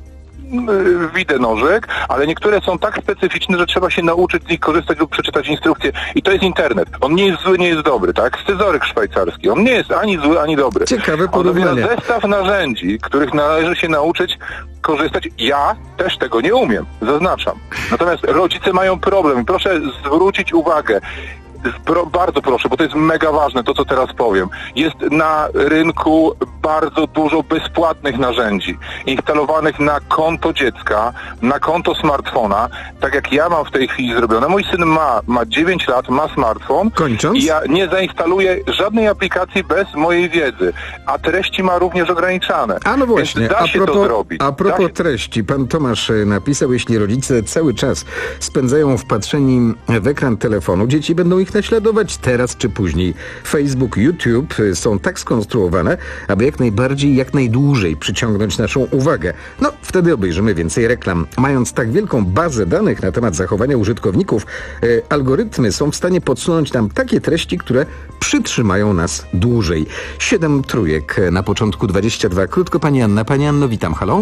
yy, widzę nożyk, ale niektóre są tak specyficzne, że trzeba się nauczyć z nich korzystać lub przeczytać instrukcje. I to jest internet. On nie jest zły, nie jest dobry, tak? Scyzoryk szwajcarski. On nie jest ani zły, ani dobry. Ciekawe On zawiera porównanie. zestaw narzędzi, których należy się nauczyć korzystać. Ja też tego nie umiem, zaznaczam. Natomiast rodzice mają problem. Proszę zwrócić uwagę. Pro, bardzo proszę, bo to jest mega ważne, to co teraz powiem. Jest na rynku bardzo dużo bezpłatnych narzędzi instalowanych na konto dziecka, na konto smartfona, tak jak ja mam w tej chwili zrobione. Mój syn ma, ma dziewięć lat, ma smartfon. Kończąc? I ja nie zainstaluję żadnej aplikacji bez mojej wiedzy, a treści ma również ograniczane. A no właśnie, Więc da a się propos, to zrobić. a propos się... treści, pan Tomasz napisał, jeśli rodzice cały czas spędzają wpatrzeni w ekran telefonu, dzieci będą ich naśladować teraz czy później. Facebook, YouTube są tak skonstruowane, aby jak najbardziej, jak najdłużej przyciągnąć naszą uwagę. No, wtedy obejrzymy więcej reklam. Mając tak wielką bazę danych na temat zachowania użytkowników, e, algorytmy są w stanie podsunąć nam takie treści, które przytrzymają nas dłużej. Siedem trójek na początku dwadzieścia dwa. Krótko pani Anna. Pani Anno, witam. Halo?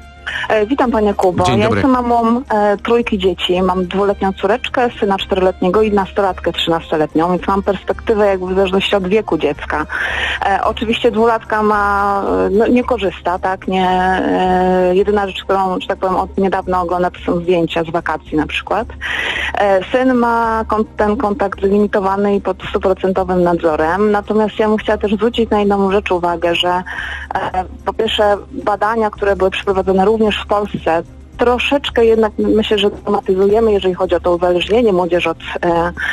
E, witam panie Kubo. Dzień ja dobry. jestem mamą e, trójki dzieci. Mam dwuletnią córeczkę, syna czteroletniego i nastolatkę trzynastoletnią, więc mam perspektywę jakby w zależności od wieku dziecka. E, oczywiście dwulatka ma, no, nie korzysta, tak, nie, e, jedyna rzecz, którą, że tak powiem, od niedawna ogląda, to są zdjęcia z wakacji na przykład. E, syn ma kon- ten kontakt limitowany i pod stuprocentowym nadzorem, natomiast ja bym chciała też zwrócić na jedną rzecz uwagę, że e, po pierwsze badania, które były przeprowadzone również w Polsce, troszeczkę jednak myślę, że dramatyzujemy, jeżeli chodzi o to uzależnienie młodzieży od e,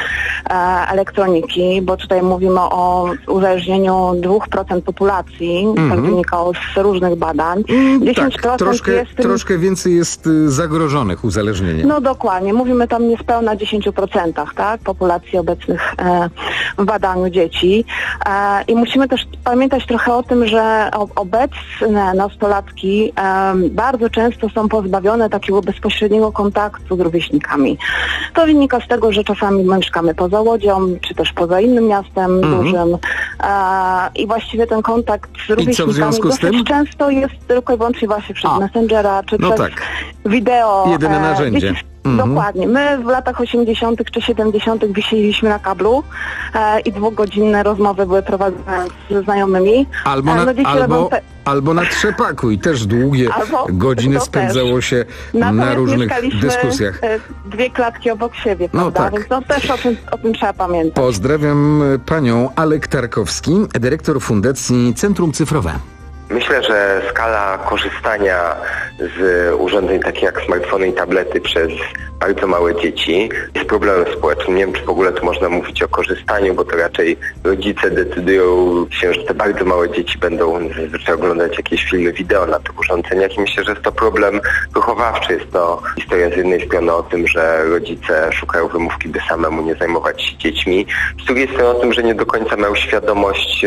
e, elektroniki, bo tutaj mówimy o uzależnieniu dwóch procent populacji, Mhm. tak wynikało z różnych badań. dziesięć procent Tak, troszkę, jest tym, troszkę więcej jest y, zagrożonych uzależnieniem. No dokładnie, mówimy tam niespełna dziesięć procent, tak, populacji obecnych e, w badaniu dzieci. E, I musimy też pamiętać trochę o tym, że o, obecne nastolatki e, bardzo często są pozbawione takiego bezpośredniego kontaktu z rówieśnikami. To wynika z tego, że czasami my mieszkamy poza Łodzią, czy też poza innym miastem Mhm. dużym e, i właściwie ten kontakt z I co w rówieśnikami związku z dosyć tym? często jest tylko i wyłącznie właśnie przez Messengera, czy No przez tak. wideo. Jedyne narzędzie. dzieci- Mhm. Dokładnie. My w latach osiemdziesiątych czy siedemdziesiątych wisieliśmy na kablu e, i dwugodzinne rozmowy były prowadzone ze znajomymi. Albo E, na, no dzieci albo, robią te- albo na trzepaku i też długie Albo godziny to spędzało też. się Natomiast na różnych mieszkaliśmy, dyskusjach. e, dwie klatki obok siebie, No prawda? tak. Więc no też o tym, o tym trzeba pamiętać. Pozdrawiam panią Alek Tarkowski, dyrektor Fundacji Centrum Cyfrowe. Myślę, że skala korzystania z urządzeń takich jak smartfony i tablety przez bardzo małe dzieci jest problemem społecznym. Nie wiem, czy w ogóle tu można mówić o korzystaniu, bo to raczej rodzice decydują się, że te bardzo małe dzieci będą zazwyczaj oglądać jakieś filmy wideo na tych urządzeniach i myślę, że jest to problem wychowawczy. Jest to historia z jednej strony o tym, że rodzice szukają wymówki, by samemu nie zajmować się dziećmi. Z drugiej strony o tym, że nie do końca mają świadomość,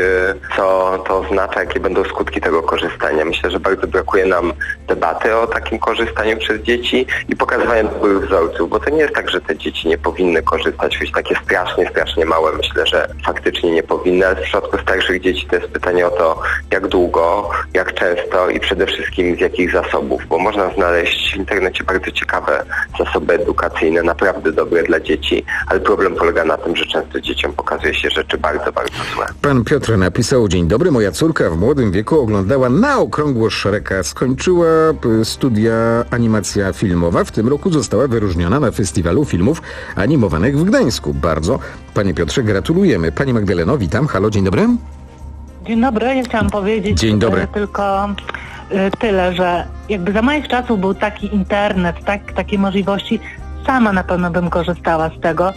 co to oznacza, jakie będą skutki tego korzystania. Myślę, że bardzo brakuje nam debaty o takim korzystaniu przez dzieci i pokazywania dobrych wzorców, bo to nie jest tak, że te dzieci nie powinny korzystać, choć takie strasznie, strasznie małe myślę, że faktycznie nie powinny, ale w przypadku starszych dzieci to jest pytanie o to, jak długo, jak często i przede wszystkim z jakich zasobów, bo można znaleźć w internecie bardzo ciekawe zasoby edukacyjne, naprawdę dobre dla dzieci, ale problem polega na tym, że często dzieciom pokazuje się rzeczy bardzo, bardzo złe. Pan Piotr napisał: dzień dobry, moja córka w młodym wieku oglądała na okrągło Shreka, skończyła p, studia animacja filmowa, w tym roku została wyróżniona na Festiwalu Filmów Animowanych w Gdańsku. Bardzo, panie Piotrze, gratulujemy. Pani Magdaleno, witam, halo, dzień dobry. Dzień dobry, ja chciałam powiedzieć Dzień dobry. e, tylko e, tyle, że jakby za moich czasów był taki internet, tak, takie możliwości, sama na pewno bym korzystała z tego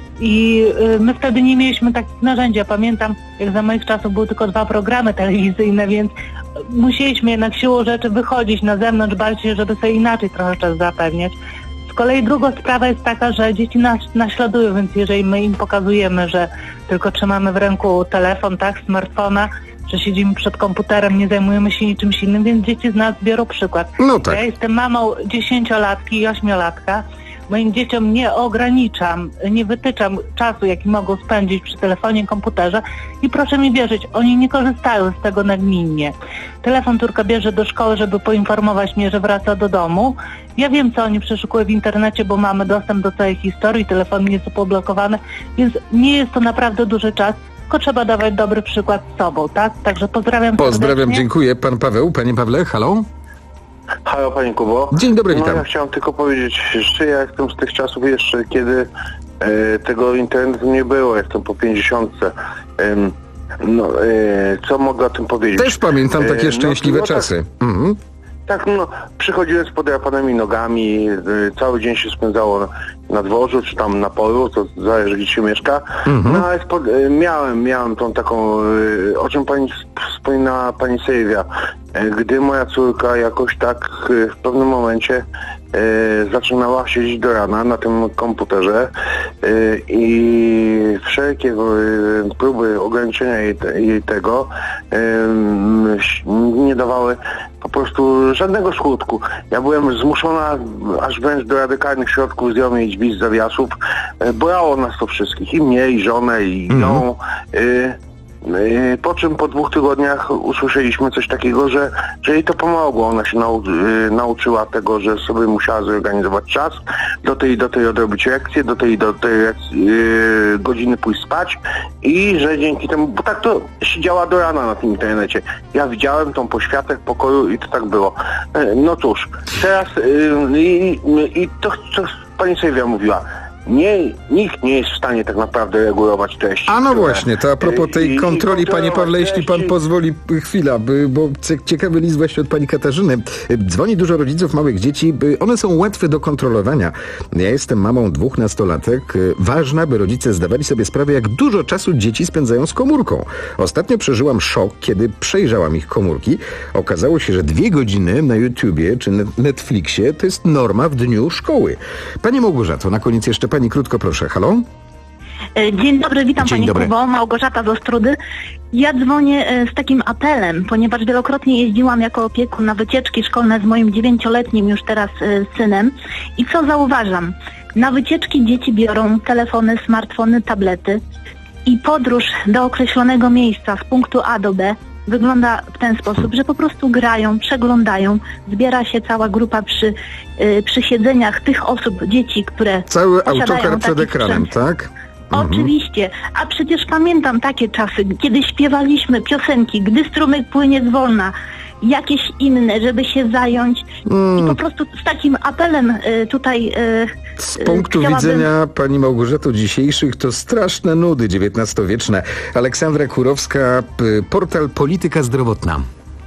i e, my wtedy nie mieliśmy takich narzędzi. Ja pamiętam, jak za moich czasów były tylko dwa programy telewizyjne, więc musieliśmy jednak siłą rzeczy wychodzić na zewnątrz, bać się, żeby sobie inaczej trochę czas zapewniać. Z kolei druga sprawa jest taka, że dzieci nas naśladują, więc jeżeli my im pokazujemy, że tylko trzymamy w ręku telefon, tak, smartfona, że siedzimy przed komputerem, nie zajmujemy się niczym innym, więc dzieci z nas biorą przykład. No tak. Ja jestem mamą dziesięciolatki i ośmiolatka. Moim dzieciom nie ograniczam, nie wytyczam czasu, jaki mogą spędzić przy telefonie, komputerze i proszę mi wierzyć, oni nie korzystają z tego nagminnie. Telefon córka bierze do szkoły, żeby poinformować mnie, że wraca do domu. Ja wiem, co oni przeszukują w internecie, bo mamy dostęp do całej historii, telefon nie jest poblokowany, więc nie jest to naprawdę duży czas, tylko trzeba dawać dobry przykład z sobą, tak? Także pozdrawiam Pozdrawiam, serdecznie. dziękuję. Pan Paweł, panie Pawle, halo? Halo panie Kubo. Dzień dobry, no, witam. Ja chciałem tylko powiedzieć, że ja jestem z tych czasów jeszcze, kiedy e, tego internetu nie było, jestem po pięćdziesiątce. Em, No, e, co mogę o tym powiedzieć? Też pamiętam takie E, szczęśliwe no, no, czasy. Mhm. Tak, no, przychodziłem z podrapanymi nogami, y, cały dzień się spędzało na, na dworzu, czy tam na polu, to zależy gdzie się mieszka. Mhm. No ale spo, y, miałem, miałem tą taką, y, o czym pani wspominała pani Sylwia, y, gdy moja córka jakoś tak y, w pewnym momencie y, zaczynała siedzieć do rana na tym komputerze y, i wszelkie y, próby ograniczenia jej, te, jej tego y, nie dawały po prostu żadnego skutku. Ja byłem zmuszona aż wręcz do radykalnych środków z ją mieć z zawiasów. E, Bolało nas to wszystkich, i mnie, i żonę, i Mhm. ją. Y, y, po czym po dwóch tygodniach usłyszeliśmy coś takiego, że, że jej to pomogło. Ona się nau, y, nauczyła tego, że sobie musiała zorganizować czas, do tej do tej odrobić lekcję, do tej do tej y, godziny pójść spać i że dzięki temu, bo tak to siedziała do rana na tym internecie. Ja widziałem tą poświatę pokoju i to tak było. E, No cóż, teraz y, i, i to, co pani Sylwia mówiła, nie, nikt nie jest w stanie tak naprawdę regulować treści. A no które- właśnie, to a propos tej i- i kontroli, panie kontrolować Pawle, jeśli pan treści. pozwoli, y, chwila, by- bo cie- ciekawy list właśnie od pani Katarzyny. Y, Dzwoni dużo rodziców małych dzieci, by one są łatwe do kontrolowania. Ja jestem mamą dwóch nastolatek. Y, Ważne, by rodzice zdawali sobie sprawę, jak dużo czasu dzieci spędzają z komórką. Ostatnio przeżyłam szok, kiedy przejrzałam ich komórki. Okazało się, że dwie godziny na YouTubie czy net- Netflixie to jest norma w dniu szkoły. Pani Małgorzato, na koniec jeszcze pani krótko, proszę. Halo? E, Dzień dobry, witam Dzień Pani dobry. Kubo, Małgorzata z Ostródy. Ja dzwonię e, z takim apelem, ponieważ wielokrotnie jeździłam jako opiekun na wycieczki szkolne z moim dziewięcioletnim już teraz e, synem. I co zauważam? Na wycieczki dzieci biorą telefony, smartfony, tablety i podróż do określonego miejsca z punktu A do B wygląda w ten sposób, że po prostu grają, przeglądają, zbiera się cała grupa przy, y, przy siedzeniach tych osób, dzieci, które Cały posiadają autokar przed taki ekranem, sprzęt. tak? Mhm. Oczywiście, a przecież pamiętam takie czasy, kiedy śpiewaliśmy piosenki, gdy strumyk płynie zwolna, jakieś inne, żeby się zająć Mm. i po prostu z takim apelem y, tutaj y, Z y, punktu chciałabym- widzenia pani Małgorzato dzisiejszych to straszne nudy dziewiętnastowieczne. Aleksandra Kurowska, p- portal Polityka Zdrowotna.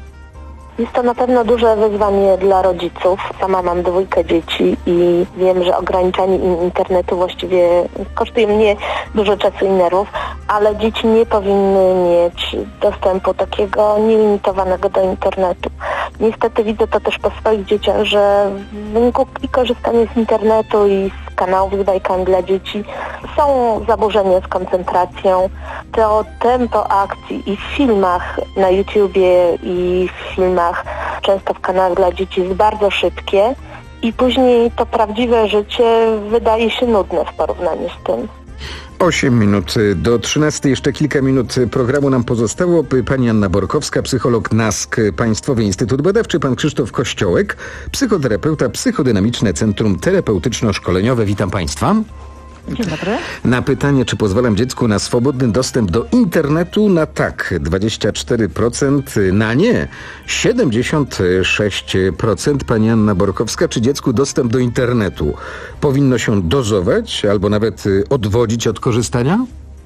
Jest to na pewno duże wyzwanie dla rodziców. Sama mam dwójkę dzieci i wiem, że ograniczanie im internetu właściwie kosztuje mnie dużo czasu i nerwów, ale dzieci nie powinny mieć dostępu takiego nielimitowanego do internetu. Niestety widzę to też po swoich dzieciach, że w wyniku i korzystania z internetu i z kanałów z bajkami dla dzieci są zaburzenia z koncentracją. To tempo akcji i w filmach na YouTubie i w filmach często w kanałach dla dzieci jest bardzo szybkie i później to prawdziwe życie wydaje się nudne w porównaniu z tym. Osiem minut do trzynastej, jeszcze kilka minut programu nam pozostało. Pani Anna Borkowska, psycholog N A S K, Państwowy Instytut Badawczy, pan Krzysztof Kościołek, psychoterapeuta, Psychodynamiczne Centrum Terapeutyczno-Szkoleniowe. Witam państwa. Dzień dobry. Na pytanie, czy pozwalam dziecku na swobodny dostęp do internetu, na tak dwadzieścia cztery procent, na nie siedemdziesiąt sześć procent. Pani Anna Borkowska, czy dziecku dostęp do internetu powinno się dozować albo nawet y, odwodzić od korzystania?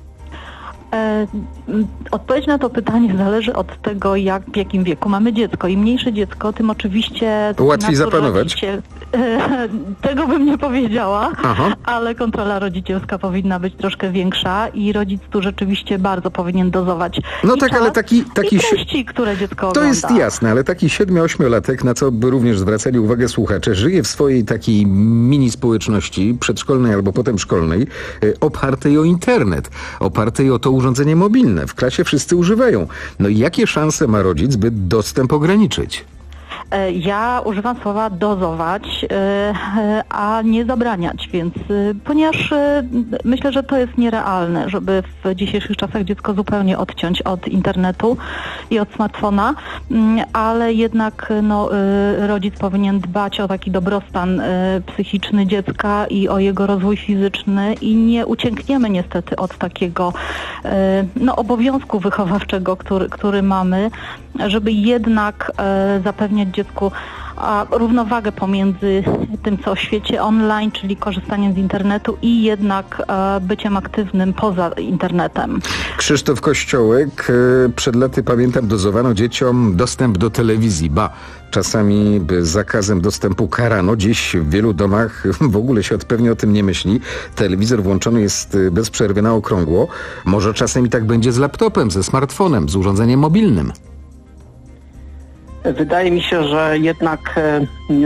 E, m, Odpowiedź na to pytanie zależy od tego, jak, w jakim wieku mamy dziecko. Im mniejsze dziecko, tym oczywiście... Łatwiej nadzór zapanować. rodziciel- e, Tego bym nie powiedziała, Aha. ale kontrola rodzicielska powinna być troszkę większa i rodzic tu rzeczywiście bardzo powinien dozować. No i tak, czas, ale taki- taki i si- treści, które dziecko To ogląda. jest jasne, ale taki siedmiu-ośmiolatek, na co by również zwracali uwagę słuchacze, żyje w swojej takiej mini społeczności przedszkolnej albo potem szkolnej, y, opartej o internet, opartej o to urządzenie mobilne. W klasie wszyscy używają. No i jakie szanse ma rodzic, by dostęp ograniczyć? E, Ja używam słowa dozować, e, e, a nie zabraniać, więc e, ponieważ e, myślę, że to jest nierealne, żeby w dzisiejszych czasach dziecko zupełnie odciąć od internetu i od smartfona, mm, ale jednak no, e, rodzic powinien dbać o taki dobrostan e, psychiczny dziecka i o jego rozwój fizyczny i nie uciekniemy niestety od takiego e, no, obowiązku wychowawczego, który, który mamy, żeby jednak e, zapewniać dziecku a równowagę pomiędzy tym, co w świecie online, czyli korzystaniem z internetu i jednak e, byciem aktywnym poza internetem. Krzysztof Kościołek. Przed laty, pamiętam, dozowano dzieciom dostęp do telewizji. Ba, czasami zakazem dostępu karano. Dziś w wielu domach w ogóle się pewnie o tym nie myśli. Telewizor włączony jest bez przerwy na okrągło. Może czasem i tak będzie z laptopem, ze smartfonem, z urządzeniem mobilnym. Wydaje mi się, że jednak e,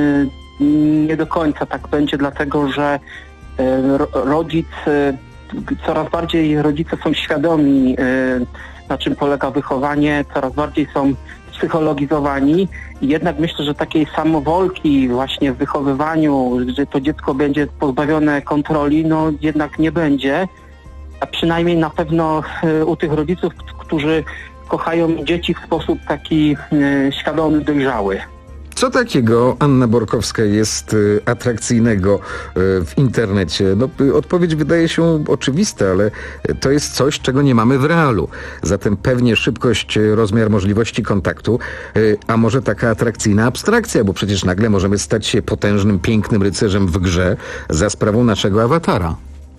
nie do końca tak będzie, dlatego że e, rodzic, e, coraz bardziej rodzice są świadomi, e, na czym polega wychowanie, coraz bardziej są psychologizowani i jednak myślę, że takiej samowolki właśnie w wychowywaniu, że to dziecko będzie pozbawione kontroli, no jednak nie będzie, a przynajmniej na pewno e, u tych rodziców, którzy kochają dzieci w sposób taki e, świadomy, dojrzały. Co takiego, Anna Borkowska, jest y, atrakcyjnego y, w internecie? No, y, odpowiedź wydaje się oczywista, ale y, to jest coś, czego nie mamy w realu. Zatem pewnie szybkość, y, rozmiar możliwości kontaktu, y, a może taka atrakcyjna abstrakcja, bo przecież nagle możemy stać się potężnym, pięknym rycerzem w grze za sprawą naszego awatara.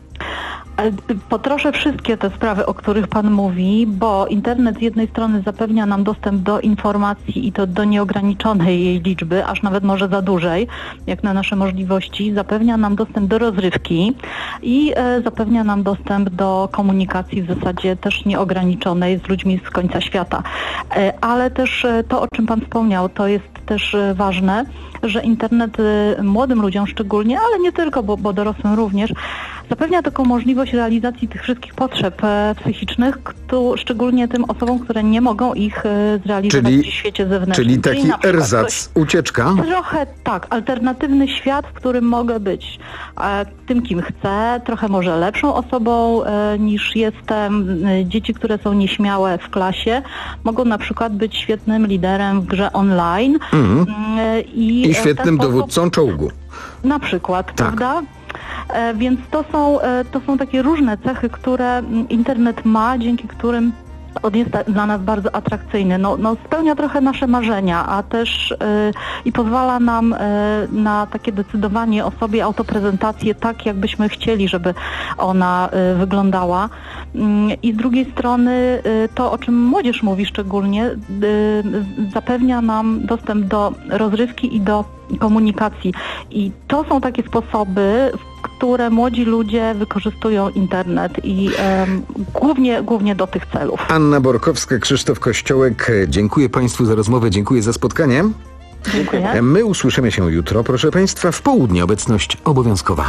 Potroszę wszystkie te sprawy, o których Pan mówi, bo internet z jednej strony zapewnia nam dostęp do informacji i to do nieograniczonej jej liczby, aż nawet może za dużej, jak na nasze możliwości, zapewnia nam dostęp do rozrywki i e, zapewnia nam dostęp do komunikacji w zasadzie też nieograniczonej z ludźmi z końca świata. E, ale też e, to, o czym Pan wspomniał, to jest też e, ważne, że internet e, młodym ludziom szczególnie, ale nie tylko, bo, bo dorosłym również, zapewnia taką możliwość realizacji tych wszystkich potrzeb e, psychicznych, kto, szczególnie tym osobom, które nie mogą ich e, zrealizować czyli, w świecie zewnętrznym. Czyli taki czyli erzac, coś, ucieczka? Trochę tak, alternatywny świat, w którym mogę być e, tym, kim chcę, trochę może lepszą osobą e, niż jestem. E, dzieci, które są nieśmiałe w klasie, mogą na przykład być świetnym liderem w grze online. Mm. E, i, I świetnym sposób, dowódcą czołgu. Na przykład, tak. Prawda? E, więc to są, e, to są takie różne cechy, które internet ma, dzięki którym on jest dla nas bardzo atrakcyjny. No, no spełnia trochę nasze marzenia, a też e, i pozwala nam e, na takie decydowanie o sobie, autoprezentację tak, jakbyśmy chcieli, żeby ona e, wyglądała. I z drugiej strony e, to, o czym młodzież mówi szczególnie, e, zapewnia nam dostęp do rozrywki i do komunikacji. I to są takie sposoby, w które młodzi ludzie wykorzystują internet i um, głównie, głównie do tych celów. Anna Borkowska, Krzysztof Kościołek, dziękuję Państwu za rozmowę, dziękuję za spotkanie. Dziękuję. My usłyszymy się jutro, proszę Państwa, w południe, obecność obowiązkowa.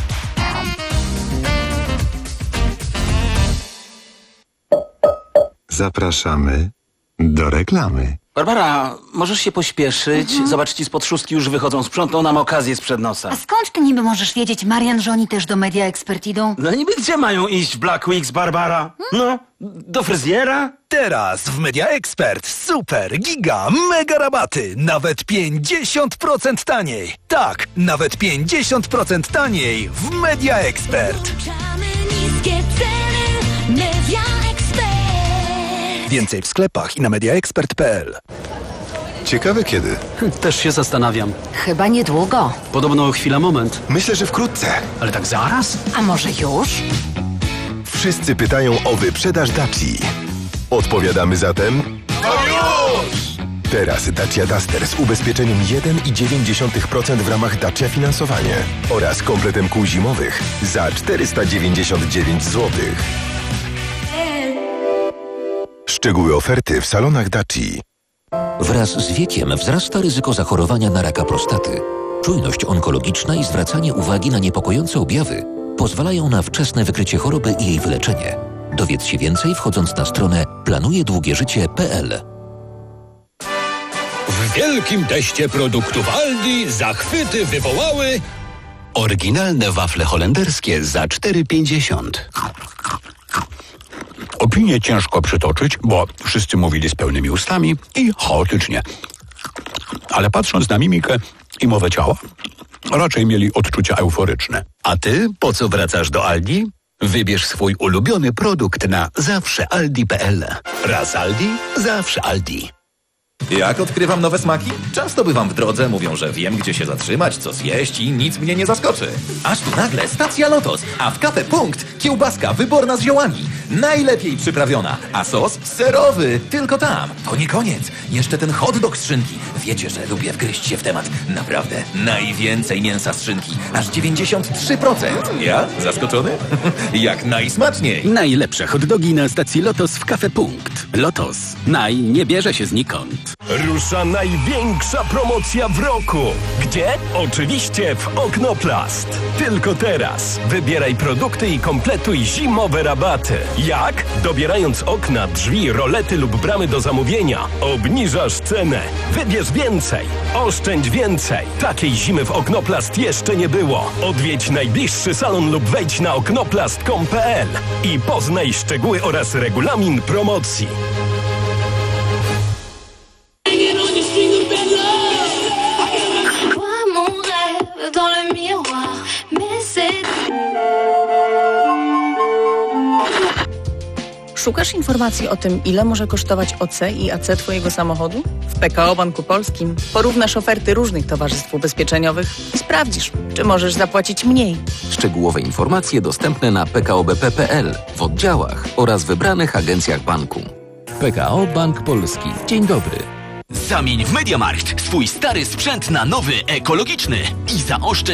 Zapraszamy do reklamy. Barbara, możesz się pośpieszyć? Mhm. Zobacz, ci spod szóstki już wychodzą. Sprzątną nam okazję sprzed nosa. A skąd ty niby możesz wiedzieć, Marian, że oni też do Media Expert idą? No niby gdzie mają iść w Black Weeks, Barbara? No, do fryzjera? Teraz w Media Expert super, giga, mega rabaty. Nawet pięćdziesiąt procent taniej. Tak, nawet pięćdziesiąt procent taniej w Media Expert. Niskie ceny, Media Expert. Więcej w sklepach i na media expert kropka p l. Ciekawe kiedy? Też się zastanawiam. Chyba niedługo. Podobno chwila, moment. Myślę, że wkrótce. Ale tak zaraz? A może już? Wszyscy pytają o wyprzedaż Daci. Odpowiadamy zatem... To już! Teraz Dacia Duster z ubezpieczeniem jeden i dziewięć dziesiątych procent w ramach Dacia Finansowanie oraz kompletem kół zimowych za czterysta dziewięćdziesiąt dziewięć złotych. Szczegóły oferty w salonach Daci. Wraz z wiekiem wzrasta ryzyko zachorowania na raka prostaty. Czujność onkologiczna i zwracanie uwagi na niepokojące objawy pozwalają na wczesne wykrycie choroby i jej wyleczenie. Dowiedz się więcej wchodząc na stronę planuje długie życie kropka p l. W wielkim teście produktów Aldi zachwyty wywołały oryginalne wafle holenderskie za cztery pięćdziesiąt. Opinię ciężko przytoczyć, bo wszyscy mówili z pełnymi ustami i chaotycznie. Ale patrząc na mimikę i mowę ciała, raczej mieli odczucia euforyczne. A ty po co wracasz do Aldi? Wybierz swój ulubiony produkt na zawsze aldi kropka p l. Raz Aldi, zawsze Aldi. Jak odkrywam nowe smaki? Często bywam w drodze, mówią, że wiem, gdzie się zatrzymać, co zjeść i nic mnie nie zaskoczy. Aż tu nagle stacja Lotos, a w Cafe Punkt kiełbaska wyborna z ziołami. Najlepiej przyprawiona, a sos serowy, tylko tam. To nie koniec, jeszcze ten hot dog z szynki. Wiecie, że lubię wgryźć się w temat. Naprawdę, najwięcej mięsa z szynki, aż dziewięćdziesiąt trzy procent. Ja? Zaskoczony? Jak najsmaczniej. Najlepsze hot dogi na stacji Lotos w Cafe Punkt. Lotos. Naj nie bierze się znikąd. Rusza największa promocja w roku. Gdzie? Oczywiście w Oknoplast. Tylko teraz. Wybieraj produkty i kompletuj zimowe rabaty. Jak? Dobierając okna, drzwi, rolety lub bramy do zamówienia, obniżasz cenę. Wybierz więcej. Oszczędź więcej. Takiej zimy w Oknoplast jeszcze nie było. Odwiedź najbliższy salon lub wejdź na oknoplast kropka com kropka pe el i poznaj szczegóły oraz regulamin promocji. Szukasz informacji o tym, ile może kosztować O C i A C Twojego samochodu? W P K O Banku Polskim porównasz oferty różnych towarzystw ubezpieczeniowych i sprawdzisz, czy możesz zapłacić mniej. Szczegółowe informacje dostępne na p k o b p kropka p l, w oddziałach oraz wybranych agencjach banku. P K O Bank Polski. Dzień dobry. Zamień w MediaMarkt swój stary sprzęt na nowy, ekologiczny i zaoszczędź